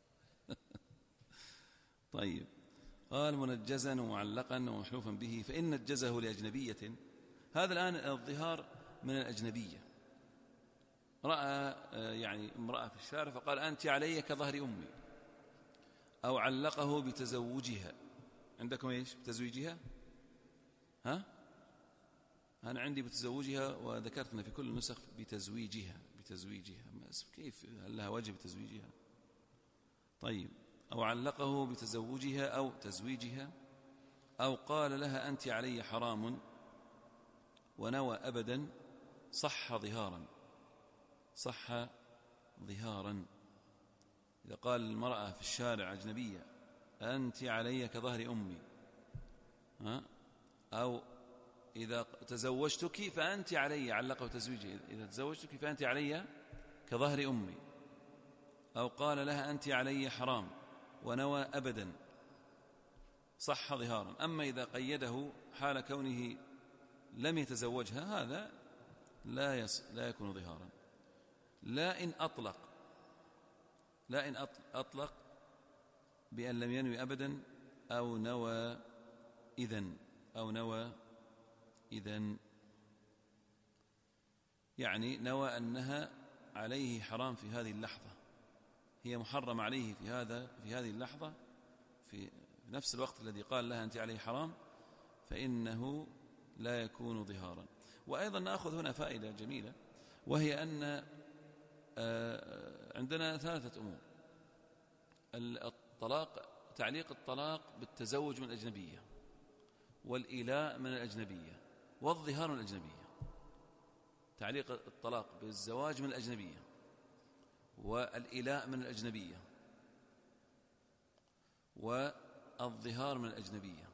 طيب، قال منجزا ومعلقا ومحلوفا به. فإن نجزه لأجنبية، هذا الآن الظهار من الأجنبية. رأى يعني امرأة في الشارع فقال أنت علي كظهر أمي، أو علقه بتزوجها. عندكم إيش بتزويجها؟ ها؟ أنا عندي بتزوجها، وذكرت أن في كل النسخ بتزويجها. كيف؟ هل لها وجه بتزويجها؟ طيب، أو علقه بتزوجها أو تزويجها، أو قال لها أنت علي حرام ونوى أبدا، صح ظهارا. إذا قال المرأة في الشارع أجنبية أنت علي كظهر أمي، أو إذا تزوجتك فأنت علي، علقه تزويجه، إذا تزوجتك فأنت علي كظهر أمي، أو قال لها أنت علي حرام ونوى أبدا، صح ظهارا. أما إذا قيده حال كونه لم يتزوجها، هذا لا يكون ظهارا. لا إن أطلق بأن لم ينوي أبدا، أو نوى إذن، يعني نوى أنها عليه حرام في هذه اللحظة، هي محرم عليه في هذه اللحظة، في نفس الوقت الذي قال لها أنت عليه حرام، فإنه لا يكون ظهارا. وأيضا نأخذ هنا فائدة جميلة، وهي أن عندنا 3 أمور: تعليق الطلاق بالتزوج من الأجنبية، والإيلاء من الأجنبية، والظهار من الأجنبية. تعليق الطلاق بالزواج من الأجنبية، والإيلاء من الأجنبية، والظهار من الأجنبية.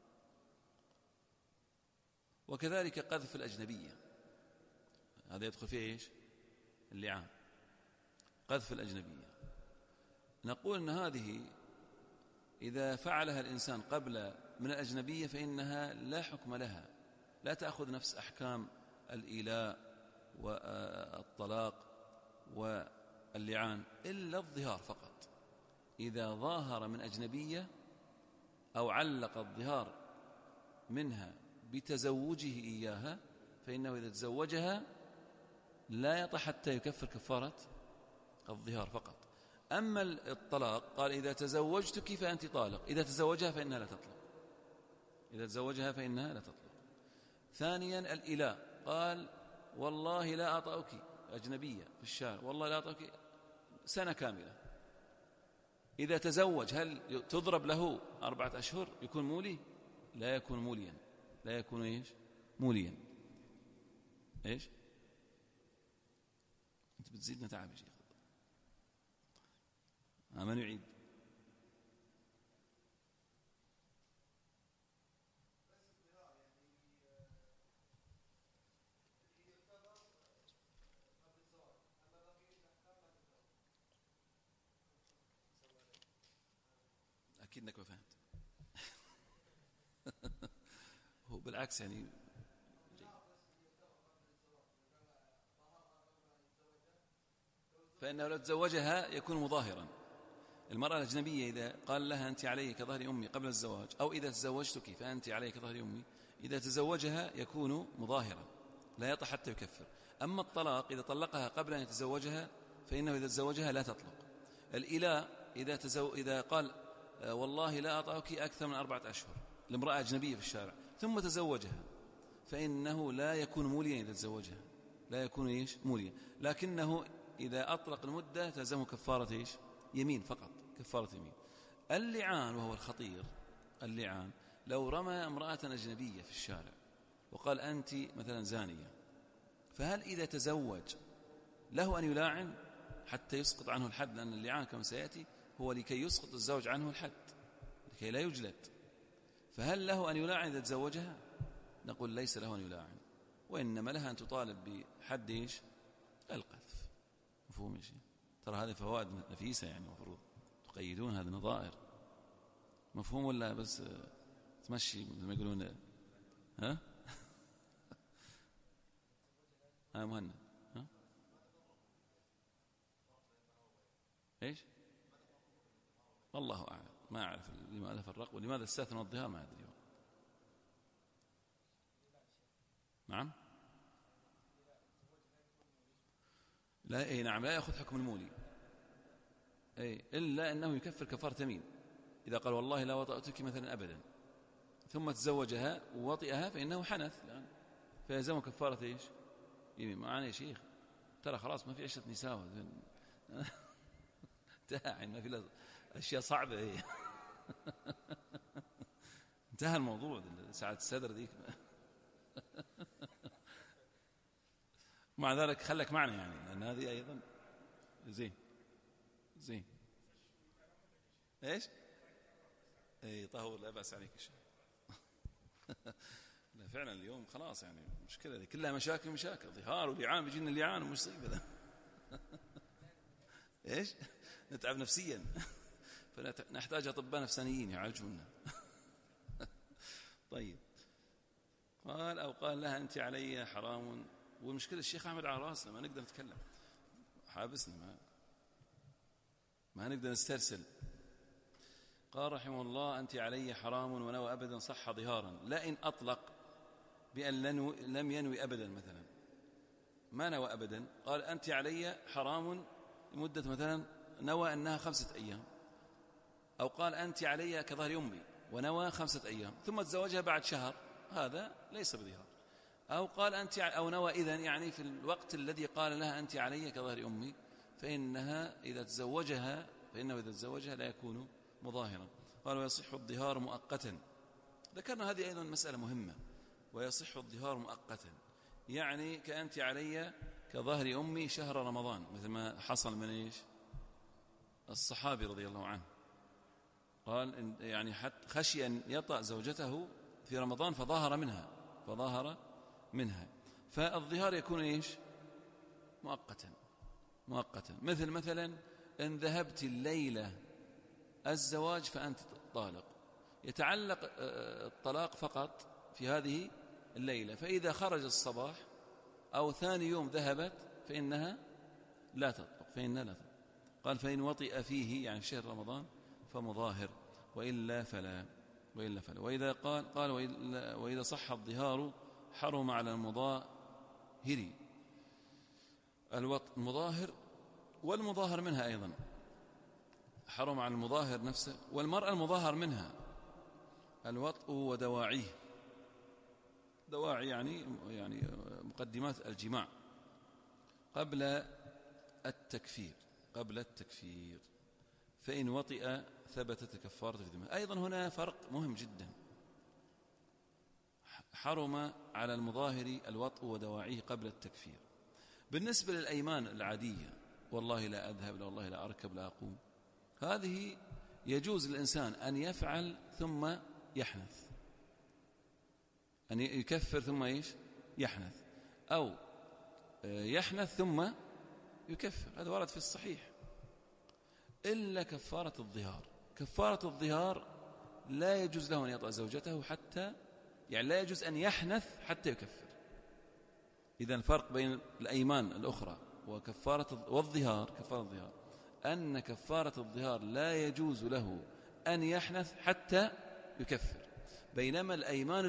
وكذلك قذف الأجنبية، هذا يدخل فيه إيش؟ اللعان. قذف الأجنبية، نقول أن هذه إذا فعلها الإنسان قبل من الأجنبية فإنها لا حكم لها، لا تأخذ نفس أحكام الإيلاء والطلاق واللعان، إلا الظهار فقط. إذا ظاهر من أجنبية أو علق الظهار منها بتزوجه إياها، فإنه إذا تزوجها لا يطأ حتى يكفر كفارة الظهار فقط. أما الطلاق قال إذا تزوجتك فأنت طالق، إذا تزوجها فإنها لا تطلق. ثانيا الإلاء، قال والله لا أطأك، أجنبية في الشارع، والله لا أطأك سنة كاملة. إذا تزوج هل تضرب له 4 أشهر يكون مولي؟ لا يكون موليا. لا يكون إيش؟ موليا. إيش؟ أنت بتزيدنا تعب يا شيخ. من يعيد؟ أكيد أنك ما فهمت. هو بالعكس يعني فإنه لو تزوجها يكون مظاهرا. المرأة الأجنبية إذا قال لها أنت علي كظهر أمي قبل الزواج، أو إذا تزوجتك فأنت علي كظهر أمي، إذا تزوجها يكون مظاهرا لا يطأ حتى يكفر. أما الطلاق إذا طلقها قبل أن يتزوجها فإنه إذا تزوجها لا تطلق. الإلاء إذا قال والله لا أطأك أكثر من 4 أشهر لامرأة أجنبية في الشارع ثم تزوجها، فإنه لا يكون موليا. إذا تزوجها لا يكون إيش؟ موليا. لكنه إذا أطلق المدة تلزمه كفارة إيش؟ يمين فقط، كفارة يمين. اللعان وهو الخطير، اللعان لو رمى امرأة أجنبية في الشارع وقال أنت مثلا زانية، فهل إذا تزوج له أن يلاعن حتى يسقط عنه الحد؟ لأن اللعان كما سيأتي هو لكي يسقط الزوج عنه الحد، لكي لا يجلد. فهل له أن يلاعن إذا تزوجها؟ نقول ليس له أن يلاعن، وإنما لها أن تطالب بحد إيش؟ القذف. مفهوم يا شيخ؟ ترى هذه فوائد نفيسة، يعني المفروض تقيدون هذه النظائر. مفهوم ولا بس تمشي زي ما يقولون؟ ها مهند، ها ايش؟ والله أعلم، ما أعرف لماذا فرقوا ولماذا استثنوا الظهار، ما أدري. نعم، لا أي نعم، لا يأخذ حكم المولي، أي إلا أنه يكفر كفارة يمين. إذا قال والله لا وطأتك مثلا أبدا ثم تزوجها ووطئها فإنه حنث الآن، فيلزمه كفارة إيش؟ يمين. معنا يا شيخ، ترى خلاص ما في عشرة نساء انتهى، ما في أشياء صعبة هي انتهى الموضوع. ساعة السدر ذيك مع ذلك خلك معنا يعني، لأن هذه أيضا زين إيش؟ أي طهور، لا بأس عليك شيء لا فعلا اليوم خلاص يعني مشكلة، دي كلها مشاكل ظهار ولعان، بيجينا اللعان ومصيبة ده إيش؟ نتعب نفسيا فنحتاج أطباء نفسانيين يعالجونا طيب، قال أو قال لها أنت علي حرام. والمشكلة الشيخ أحمد على راسنا، ما نقدر نتكلم، حابسنا، ما نقدر نسترسل. قال رحمه الله أنت علي حرام ونوى أبدا صح ظهارا، لا إن أطلق بأن لم ينوي أبدا، مثلا ما نوى أبدا، قال أنت علي حرام لمدة مثلا نوى أنها 5 أيام، أو قال أنت علي كظهر أمي ونوى 5 أيام ثم تزوجها بعد شهر، هذا ليس بظهار. أو قال أنت أو نوى إذن يعني في الوقت الذي قال لها أنت علي كظهر أمي، فإنه إذا تزوجها لا يكون مظاهرا. قال ويصح الظهار مؤقتا. ذكرنا هذه أيضا مسألة مهمة، ويصح الظهار مؤقتا، يعني كأنت علي كظهر أمي شهر رمضان، مثل ما حصل من إيش؟ الصحابي رضي الله عنه، قال يعني حتى خشي أن يطأ زوجته في رمضان فظاهر منها. فالظهار يكون إيش؟ مؤقتا. مثلا إن ذهبت الليلة الزواج فأنت طالق، يتعلق الطلاق فقط في هذه الليلة، فإذا خرج الصباح أو ثاني يوم ذهبت فإنها لا تطلق. قال فإن وطئ فيه يعني في شهر رمضان فمظاهر، وإلا فلا. وإذا قال وإذا صح الظهار حرم على المظاهر المظاهر والمظاهر منها أيضا، حرم على المظاهر نفسه والمرأة المظاهر منها الوطء ودواعيه. دواعي يعني مقدمات الجماع قبل التكفير، فإن وطئ ثبتت كفارة الذمة. أيضا هنا فرق مهم جدا، حرم على المظاهر الوطء ودواعيه قبل التكفير. بالنسبة للأيمان العادية، والله لا أذهب، لا والله لا أركب، لا أقوم، هذه يجوز للإنسان أن يفعل ثم يحنث، أن يكفر ثم يحنث، أو يحنث ثم يكفر، هذا ورد في الصحيح. إلا كفارة الظهار لا يجوز له أن يطأ زوجته حتى، يعني لا يجوز أن يحنث حتى يكفر. إذا الفرق بين الأيمان الأخرى والظهار، كفارة الظهار، أن كفارة الظهار لا يجوز له أن يحنث حتى يكفر، بينما الأيمان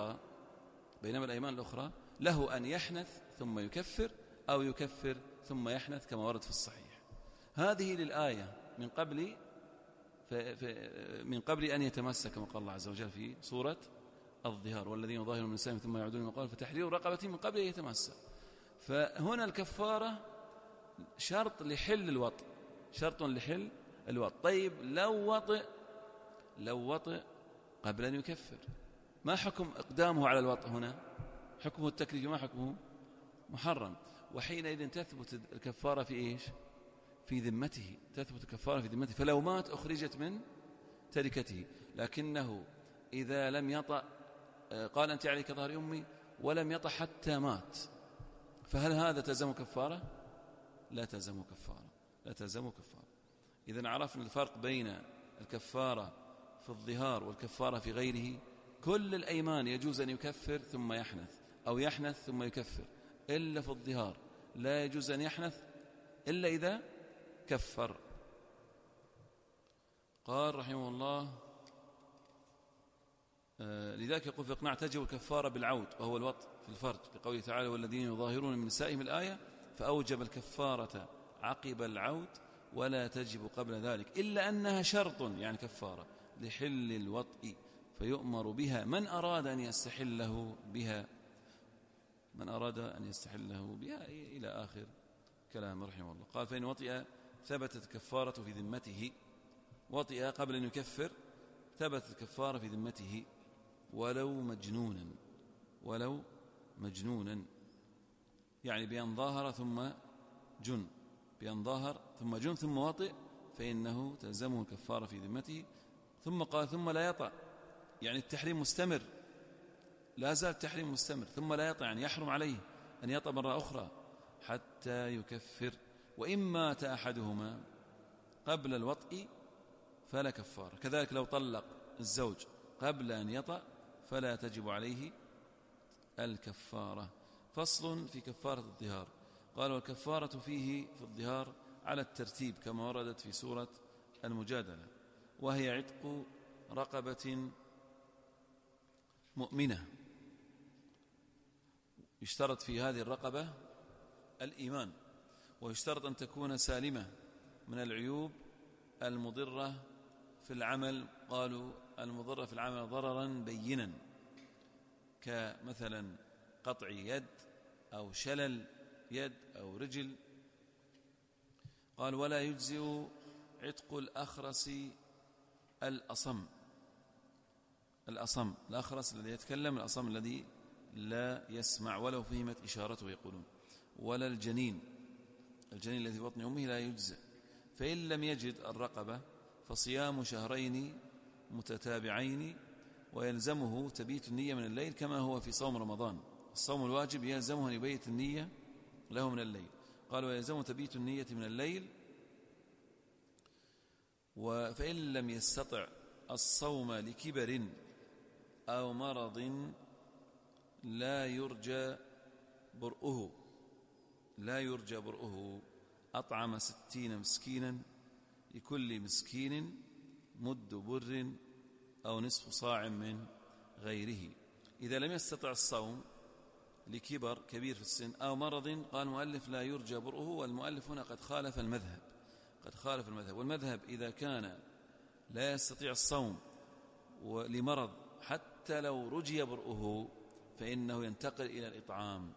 الأخرى له أن يحنث ثم يكفر، أو يكفر ثم يحنث كما ورد في الصحيح. هذه للآية من قبل أن يتمسك، كما قال الله عز وجل في سورة الظهار والذين يظاهرون من نسائهم ثم يعودون قال فتحرير رقبة من قبل أن يتمسك. فهنا الكفارة شرط لحل الوطء. طيب لو وطئ قبل أن يكفر، ما حكم إقدامه على الوطء هنا؟ حكمه التكليف، ما حكمه؟ محرم. وحينئذ تثبت الكفارة في إيش؟ في ذمته، فلو مات أخرجت من تركته. لكنه إذا لم يطأ، قال أنت عليك ظهر أمي، ولم يطأ حتى مات، فهل هذا تلزم كفارة؟ لا تلزمه كفارة. إذن عرفنا الفرق بين الكفارة في الظهار والكفارة في غيره. كل الأيمان يجوز أن يكفر ثم يحنث، أو يحنث ثم يكفر، إلا في الظهار لا يجوز أن يحنث إلا إذا كفر. قال رحمه الله: لذلك يقول في إقناع تجب الكفارة بالعود وهو الوطء في الفرج، لقوله تعالى: والذين يظاهرون من نسائهم الآية، فأوجب الكفارة عقب العود ولا تجب قبل ذلك، إلا أنها شرط يعني كفارة لحل الوطء، فيؤمر بها من أراد أن يستحله بها، إلى آخر كلام رحمه الله. قال: فإن وطئ ثبتت كفارة في ذمته، وطئ قبل أن يكفر ثبتت الكفارة في ذمته ولو مجنونا، يعني بأن ظاهر ثم جن، ثم وطئ، فإنه تلزمه الكفارة في ذمته. ثم قال: ثم لا يطأ، يعني التحريم مستمر، لا زال التحريم مستمر، ثم لا يطأ يعني يحرم عليه أن يطأ مرة أخرى حتى يكفر. وإن مات أحدهما قبل الوطء فلا كفارة. كذلك لو طلق الزوج قبل أن يطأ فلا تجب عليه الكفارة. فصل في كفارة الظهار. قال: والكفارة فيه في الظهار على الترتيب كما وردت في سورة المجادلة، وهي عتق رقبة مؤمنة، يشترط في هذه الرقبة الإيمان، ويشترط أن تكون سالمة من العيوب المضرة في العمل. قالوا: المضرة في العمل ضررا بينا، كمثلا قطع يد أو شلل يد أو رجل. قال: ولا يجزئ عتق الأخرس الأصم، الأخرس الذي يتكلم، الأصم الذي لا يسمع ولو فهمت إشارته يقولون. ولا الجنين الذي في بطن أمه لا يجزئ. فإن لم يجد الرقبة فصيام شهرين متتابعين، ويلزمه تبيت النية من الليل كما هو في صوم رمضان. الصوم الواجب يلزمه أن يبيت النية له من الليل. قال: ويلزمه تبيت النية من الليل. فإن لم يستطع الصوم لكبر أو مرض لا يرجى برؤه أطعم 60 مسكينا، لكل مسكين مد بر أو نصف صاع من غيره. إذا لم يستطع الصوم لكبر، كبير في السن، أو مرض، قال المؤلف لا يرجى برؤه. والمؤلف هنا قد خالف المذهب، والمذهب إذا كان لا يستطيع الصوم لمرض حتى لو رجي برؤه فإنه ينتقل إلى الإطعام،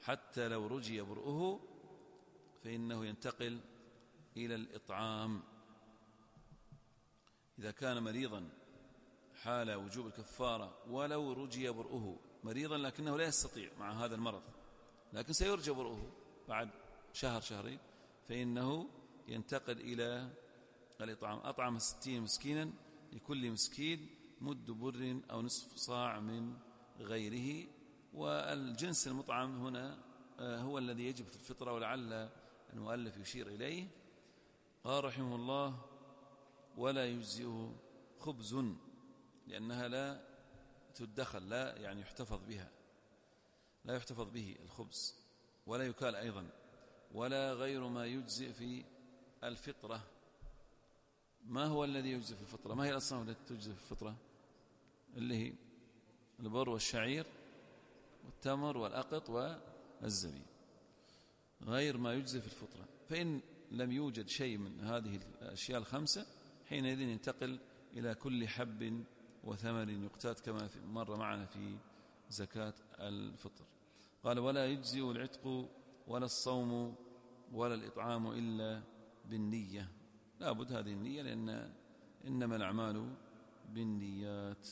إذا كان مريضا حال وجوب الكفارة ولو رجي برؤه، مريضا لكنه لا يستطيع مع هذا المرض، لكن سيرجى برؤه بعد شهر شهرين، فإنه ينتقل إلى الإطعام. أطعم 60 مسكينا، لكل مسكين مد بر أو نصف صاع من غيره. والجنس المطعم هنا هو الذي يجب في الفطرة، ولعل المؤلف يشير إليه. قال رحمه الله: ولا يجزئه خبز، لأنها لا تدخل، لا يعني يحتفظ بها، لا يحتفظ به الخبز، ولا يكال أيضا، ولا غير ما يجزئ في الفطرة. ما هو الذي يجزئ في الفطرة؟ ما هي الأصناف التي تجزئ في الفطرة؟ اللي هي البر والشعير والتمر والأقط والزبيب، غير ما يجزئ في الفطرة. فإن لم يوجد شيء من هذه الأشياء الخمسة حينئذ ينتقل إلى كل حب وثمر يقتات، كما مر معنا في زكاة الفطر. قال: ولا يجزئ العتق ولا الصوم ولا الإطعام إلا بالنية. لا بد هذه النية، لأن إنما الأعمال بالنيات.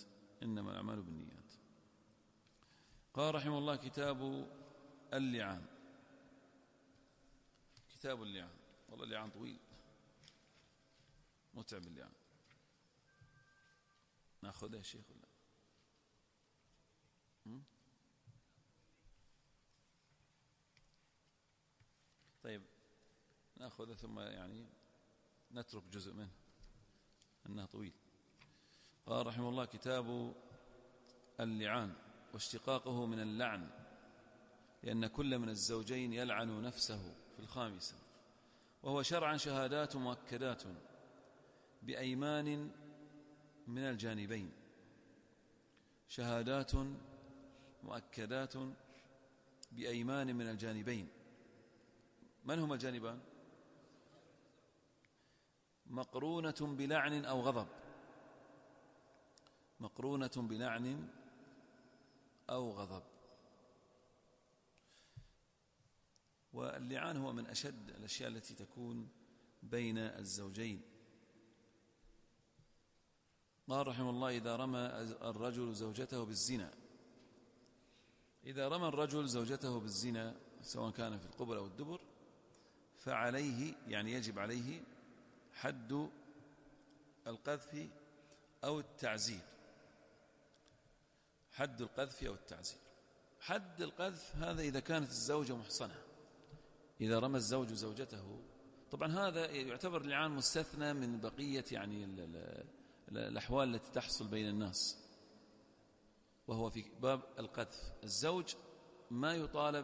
قال رحمه الله: كتاب اللعان. والله اللعان طويل متعب. اللعان ناخذها يا شيخ ولا؟ طيب، نأخذ ثم يعني نترك جزء منه أنه طويل. قال رحمه الله: كتاب اللعان، واشتقاقه من اللعن، لأن كل من الزوجين يلعن نفسه في الخامسة، وهو شرعا شهادات مؤكدات بأيمان من الجانبين، شهادات مؤكدات بأيمان من الجانبين. من هما الجانبان؟ مقرونة بلعن أو غضب، مقرونة بلعن أو غضب. واللعان هو من أشد الأشياء التي تكون بين الزوجين. قال رحمه الله: إذا رمى الرجل زوجته بالزنا، إذا رمى الرجل زوجته بالزنا سواء كان في القبل أو الدبر، فعليه يعني يجب عليه حد القذف أو التعزير. حد القذف أو التعزير. حد القذف هذا إذا كانت الزوجة محصنة، إذا رمى الزوج زوجته، طبعا هذا يعتبر لعان مستثنى من بقية يعني الأحوال التي تحصل بين الناس، وهو في باب القذف. الزوج ما يطالب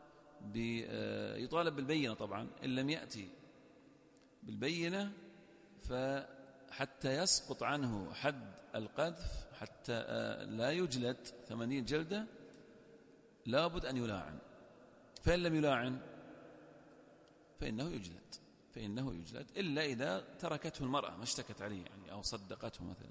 بالبينة طبعا، إن لم يأتي بالبينة فحتى يسقط عنه حد القذف، حتى لا يجلد 80 جلدة، لابد أن يلاعن. فإن لم يلاعن فإنه يجلد إلا إذا تركته المرأة ما اشتكت عليه يعني أو صدقته مثلا.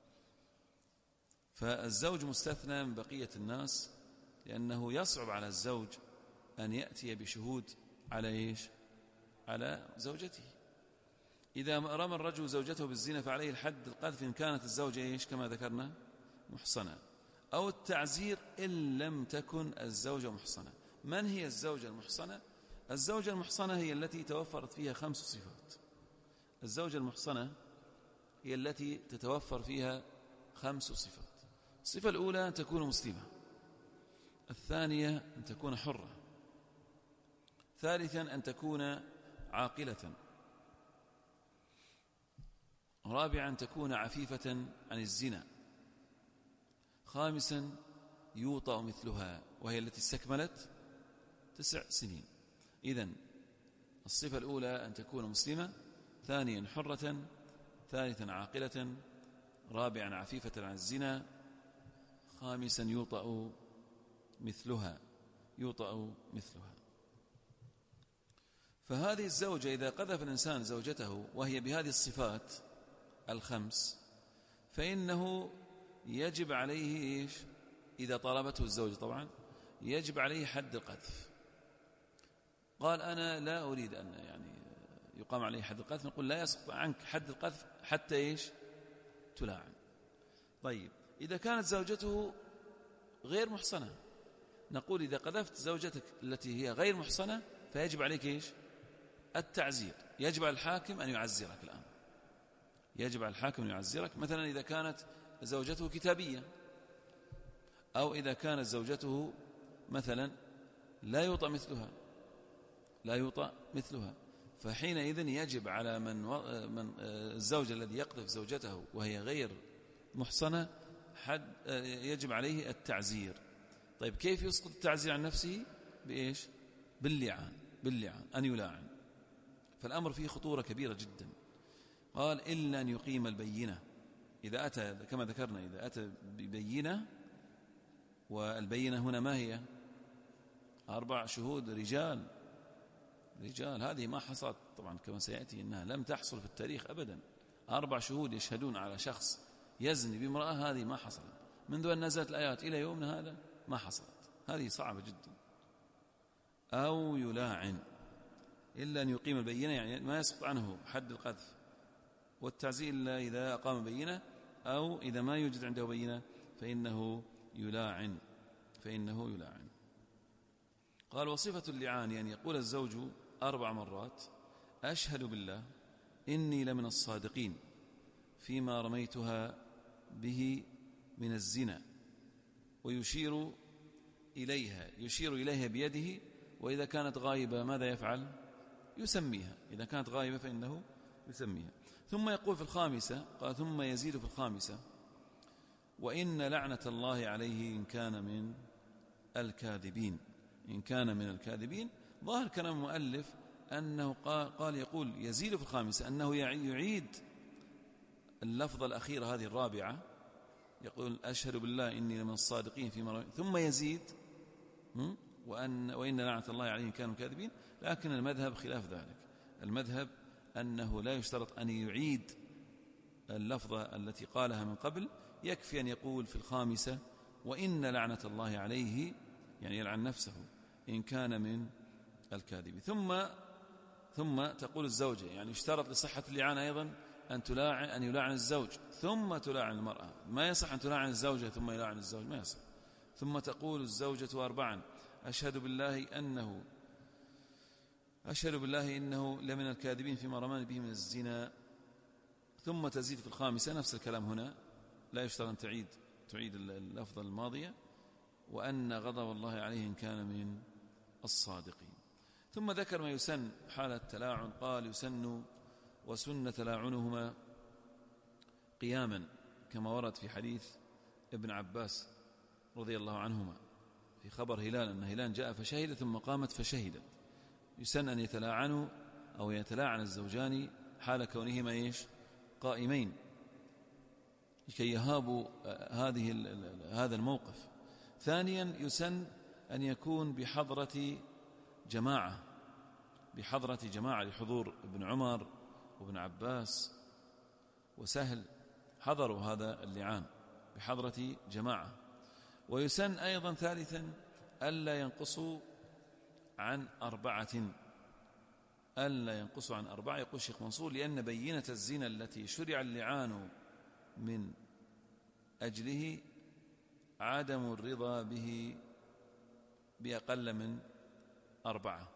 فالزوج مستثنى من بقية الناس، لأنه يصعب على الزوج أن يأتي بشهود على إيش؟ على زوجته. إذا رمى الرجل زوجته بالزنا فعليه الحد القذف إن كانت الزوجة إيش كما ذكرنا محصنة، أو التعزير إن لم تكن الزوجة محصنة. من هي الزوجة المحصنة؟ الزوجة المحصنة هي التي توفرت فيها 5 صفات. الزوجة المحصنة هي التي تتوفر فيها 5 صفات. الصفة الأولى أن تكون مسلمة، الثانية أن تكون حرة، ثالثا أن تكون عاقلة، رابعا أن تكون عفيفة عن الزنا، خامسا يوطأ مثلها وهي التي استكملت 9 سنين. إذن الصفة الأولى أن تكون مسلمة، ثانيا حرة، ثالثا عاقلة، رابعا عفيفة عن الزنا، خامسا يوطأ مثلها. فهذه الزوجة إذا قذف الإنسان زوجته وهي بهذه الصفات ال5 فإنه يجب عليه إيش؟ إذا طلبته الزوجة طبعا يجب عليه حد القذف. قال أنا لا أريد أن يعني يقام عليه حد القذف، نقول لا يسقط عنك حد القذف حتى إيش؟ تلاعن. طيب إذا كانت زوجته غير محصنة، نقول إذا قذفت زوجتك التي هي غير محصنة فيجب عليك إيش؟ التعزير. يجب على الحاكم أن يعزرك الآن، يجب على الحاكم أن يعزرك. مثلا إذا كانت زوجته كتابية، أو إذا كانت زوجته مثلا لا يوطأ مثلها، فحينئذ يجب على من الزوج الذي يقذف زوجته وهي غير محصنة يجب عليه التعزير. طيب كيف يسقط التعزير عن نفسه؟ بإيش؟ باللعان أن يلاعن. فالأمر فيه خطورة كبيرة جدا. قال إلا أن يقيم البينة. إذا أتى كما ذكرنا، إذا أتى ببينة، والبينة هنا ما هي؟ 4 شهود رجال. هذه ما حصلت طبعا كما سيأتي إنها لم تحصل في التاريخ أبدا. 4 شهود يشهدون على شخص يزني بامرأة، هذه ما حصلت منذ أن نزلت الآيات إلى يومنا هذا، ما حصلت. هذه صعبة جدا. أو يلاعن، إلا أن يقيم البينة، يعني ما يسقط عنه حد القذف والتعزير إلا إذا أقام بينة، أو إذا ما يوجد عنده بينة فإنه يلاعن. قال وصفة اللعان يعني يقول الزوج 4 مرات أشهد بالله إني لمن الصادقين فيما رميتها به من الزنا، ويشير إليها بيده، وإذا كانت غائبة ماذا يفعل؟ يسميها، إذا كانت غائبة فإنه يسميها. ثم يقول في الخامسة، قال ثم يزيد في الخامسة: وإن لعنة الله عليه إن كان من الكاذبين. إن كان من الكاذبين. ظاهر كلام المؤلف أنه قال يقول يزيد في الخامسة أنه يعيد اللفظة الأخيرة هذه الرابعة، يقول أشهد بالله إني لمن الصادقين فيما ثم يزيد وإن لعنة الله عليه إن كانوا كاذبين. لكن المذهب خلاف ذلك، المذهب أنه لا يشترط أن يعيد اللفظة التي قالها من قبل، يكفي أن يقول في الخامسة وإن لعنة الله عليه، يعني يلعن نفسه إن كان من الكاذبين. ثم تقول الزوجة، يعني يشترط لصحة اللعان أيضا أن يلاعن الزوج ثم تلاعن المرأة. ما يصح أن تلاعن الزوجة ثم يلاعن الزوج، ما يصح. ثم تقول الزوجة 4: أشهد بالله إنه لمن الكاذبين فيما رمان به من الزنا. ثم تزيد في الخامسة نفس الكلام هنا، لا يشترط أن تعيد اللفظة الماضية، وأن غضب الله عليه إن كان من الصادقين. ثم ذكر ما يسن حالة التلاعن، قال يسن وسن تلاعنهما قياما، كما ورد في حديث ابن عباس رضي الله عنهما في خبر هلال، أن هلال جاء فشهد ثم قامت فشهدت. يسن أن يتلاعنوا أو يتلاعن الزوجان حال كونهما قائمين، لكي يهابوا هذا الموقف. ثانيا يسن أن يكون بحضرة جماعة لحضور ابن عمر وابن عباس وسهل، حضروا هذا اللعان بحضرة جماعة. ويسن أيضا ثالثا ألا ينقصوا عن 4. يقول الشيخ منصور: لأن بينة الزنا التي شرع اللعان من أجله عدم الرضا به بأقل من 4،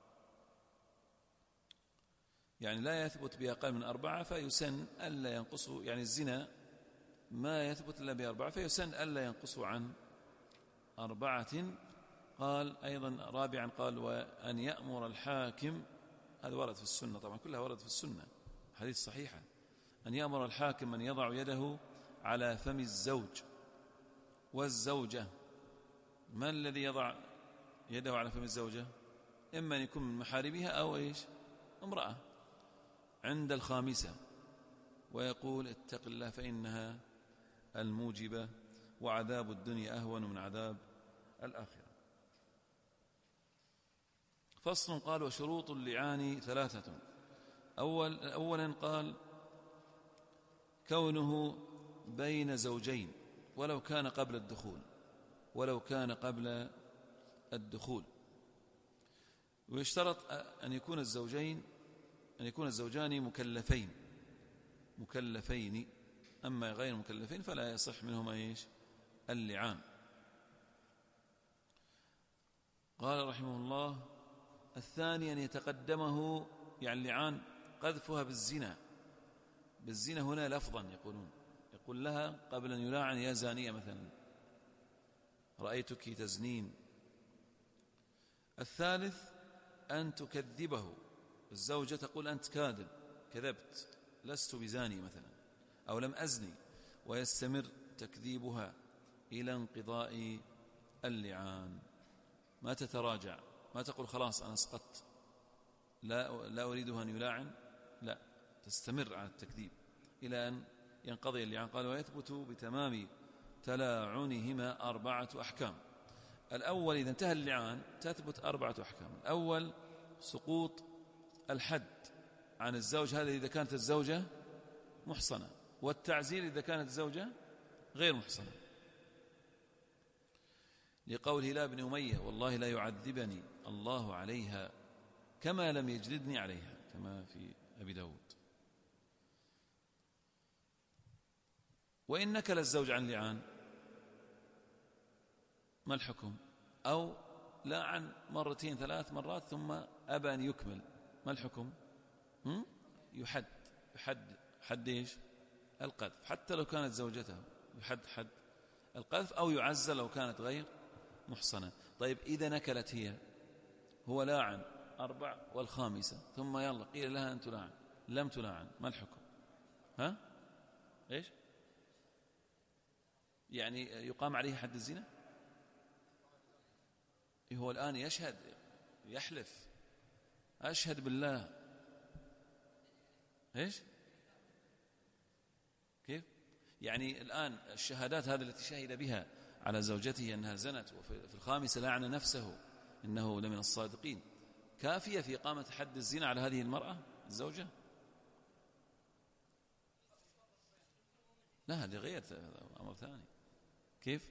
يعني لا يثبت بأقل من 4، فيسن ألا ينقصوا، يعني الزنا ما يثبت إلا ب4، فيسن ألا ينقصوا عن 4. قال أيضا رابعا، قال وأن يأمر الحاكم، هذا ورد في السنة طبعا، كلها ورد في السنة حديث صحيحة، أن يأمر الحاكم من يضع يده على فم الزوج والزوجة. من الذي يضع يده على فم الزوجة؟ إما أن يكون من محارمها أو امرأة، عند الخامسة، ويقول اتق الله فإنها الموجبة، وعذاب الدنيا أهون من عذاب الآخرة. فصل. قال وشروط اللعان 3. أولا قال كونه بين زوجين ولو كان قبل الدخول، ويشترط أن يكون الزوجان مكلفين، أما غير مكلفين فلا يصح منهما اللعان. قال رحمه الله: الثاني أن يتقدمه، يعني اللعان قذفها بالزنا هنا لفظا، يقول لها قبل أن يلاعن: يا زانية مثلا، رأيتك تزنين. الثالث أن تكذبه، الزوجة تقول أنت كاذب، كذبت، لست بزاني مثلا، أو لم أزني، ويستمر تكذيبها إلى انقضاء اللعان. ما تتراجع، ما تقول خلاص أنا سقطت، لا أريدها أن يلاعن، لا، تستمر على التكذيب إلى أن ينقضي اللعان. قال ويثبت بتمام تلاعنهما 4 أحكام. الأول إذا انتهى اللعان تثبت 4 أحكام. الأول سقوط الحد عن الزوج، هذا إذا كانت الزوجة محصنة، والتعزير إذا كانت الزوجة غير محصنة، لقول هلال بن أمية: والله لا يعذبني الله عليها كما لم يجلدني عليها، كما في أبي داود. وإن نكل الزوج عن لعان ما الحكم؟ أو لاعن 2 3 مرات ثم أبى أن يكمل، ما الحكم؟ يحد حد القذف، حتى لو كانت زوجته يحد حد القذف، أو يعزل لو كانت غير محصنة. طيب إذا نكلت هي، هو لاعن 4 والخامسة، ثم يلا قيل لها أن تلاعن، لم تلاعن، ما الحكم؟ ها؟ إيش؟ يعني يقام عليه حد الزنا؟ هو الآن يشهد، يحلف، أشهد بالله. إيش؟ كيف؟ يعني الآن الشهادات هذه التي شهد بها على زوجته أنها زنت، وفي الخامسة لعن نفسه إنه لمن الصادقين، كافية في إقامة حد الزنا على هذه المرأة الزوجة؟ لا، هذه غير، أمر ثاني. كيف؟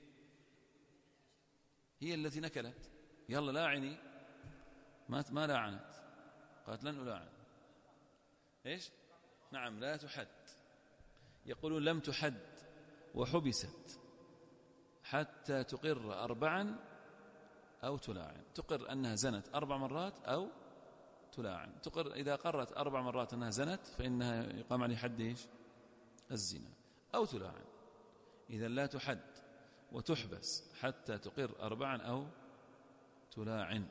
هي التي نكلت، يلا لاعني، ما لاعنت، قالت لن ألاعن. إيش؟ نعم، لا تحد. يقولون لم تحد وحبست حتى تقر 4 أو تلاعن. تقر أنها زنت 4 مرات أو تلاعن. تقر إذا قرت 4 مرات أنها زنت فإنها يقام عليه حد إيش؟ الزنا، أو تلاعن. إذا لا تحد وتحبس حتى تقر 4 أو تلاعن.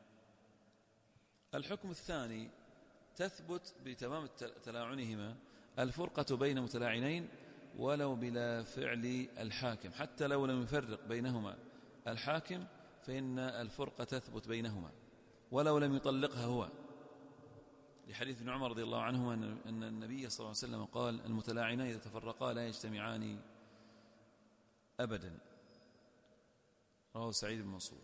الحكم الثاني تثبت بتمام تلاعنهما الفرقة بين متلاعنين ولو بلا فعل الحاكم، حتى لو لم يفرق بينهما الحاكم فإن الفرقة تثبت بينهما ولو لم يطلقها هو، لحديث ابن عمر رضي الله عنهما أن النبي صلى الله عليه وسلم قال: المتلاعنان إذا تفرقا لا يجتمعان أبدا. رواه سعيد بن منصور.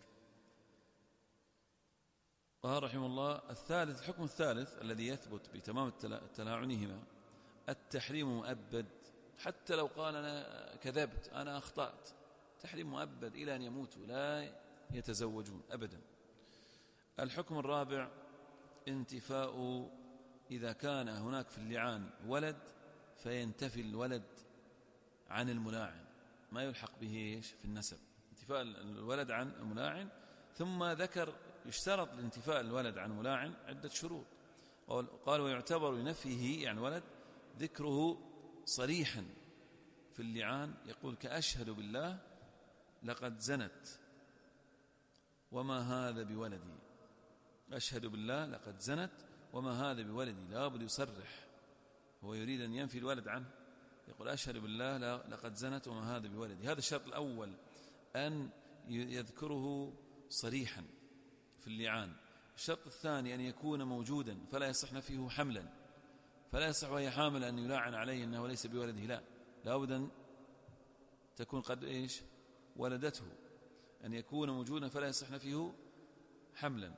قال رحمه الله: الحكم الثالث الذي يثبت بتمام تلاعنهما التحريم مؤبد، حتى لو قال أنا كذبت، أنا أخطأت، تحريم مؤبد إلى أن يموتوا، لا يتزوجون أبدا. الحكم الرابع انتفاء، إذا كان هناك في اللعان ولد فينتفي الولد عن الملاعن، ما يلحق به في النسب، انتفاء الولد عن الملاعن. ثم ذكر يشترط لانتفاء الولد عن الملاعن عدة شروط. قال: ويعتبر ينفيه يعني ولد ذكره صريحا في اللعان، يقول: كأشهد بالله لقد زنت وما هذا بولدي. أشهد بالله لقد زنت وما هذا بولدي، لا بد يصرح، هو يريد أن ينفي الولد عنه، يقول: أشهد بالله لقد زنت وما هذا بولدي. هذا الشرط الأول، أن يذكره صريحا في اللعان. الشرط الثاني أن يكون موجودا، فلا يصح نفيه حملا، فلا يصح وهي حامل أن يلاعن عليه أنه ليس بولده، لا بد أن تكون قد إيش ولدته، أن يكون موجودا فلا يصح نفيه حملا.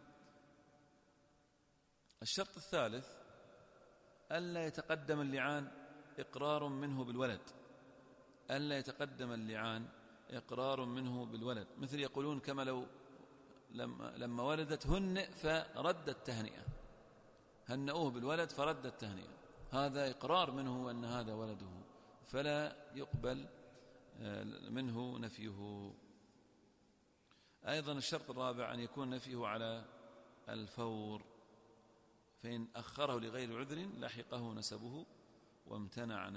الشرط الثالث ألا يتقدم اللعان إقرار منه بالولد، ألا يتقدم اللعان إقرار منه بالولد، مثل يقولون كما لو لما ولدت هنئ فرد التهنئة، هنئوه بالولد فرد التهنئة، هذا إقرار منه أن هذا ولده، فلا يقبل منه نفيه. أيضا الشرط الرابع أن يكون نفيه على الفور، فإن أخره لغير عذر لحقه نسبه وامتنع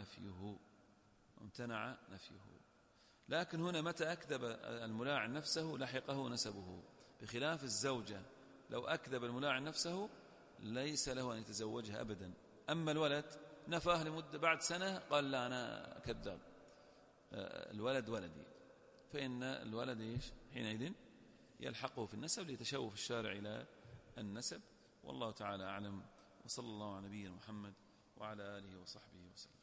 نفيه. لكن هنا متى أكذب الملاعن نفسه لحقه نسبه، بخلاف الزوجة، لو أكذب الملاعن نفسه ليس له أن يتزوجها أبدا. أما الولد نفاه لمدة، بعد سنة قال: لا أنا كذاب، الولد ولدي، فإن الولد حينئذ يلحقه في النسب ليتشوف الشارع إلى النسب. والله تعالى أعلم، وصلى الله على نبينا محمد وعلى آله وصحبه وسلم.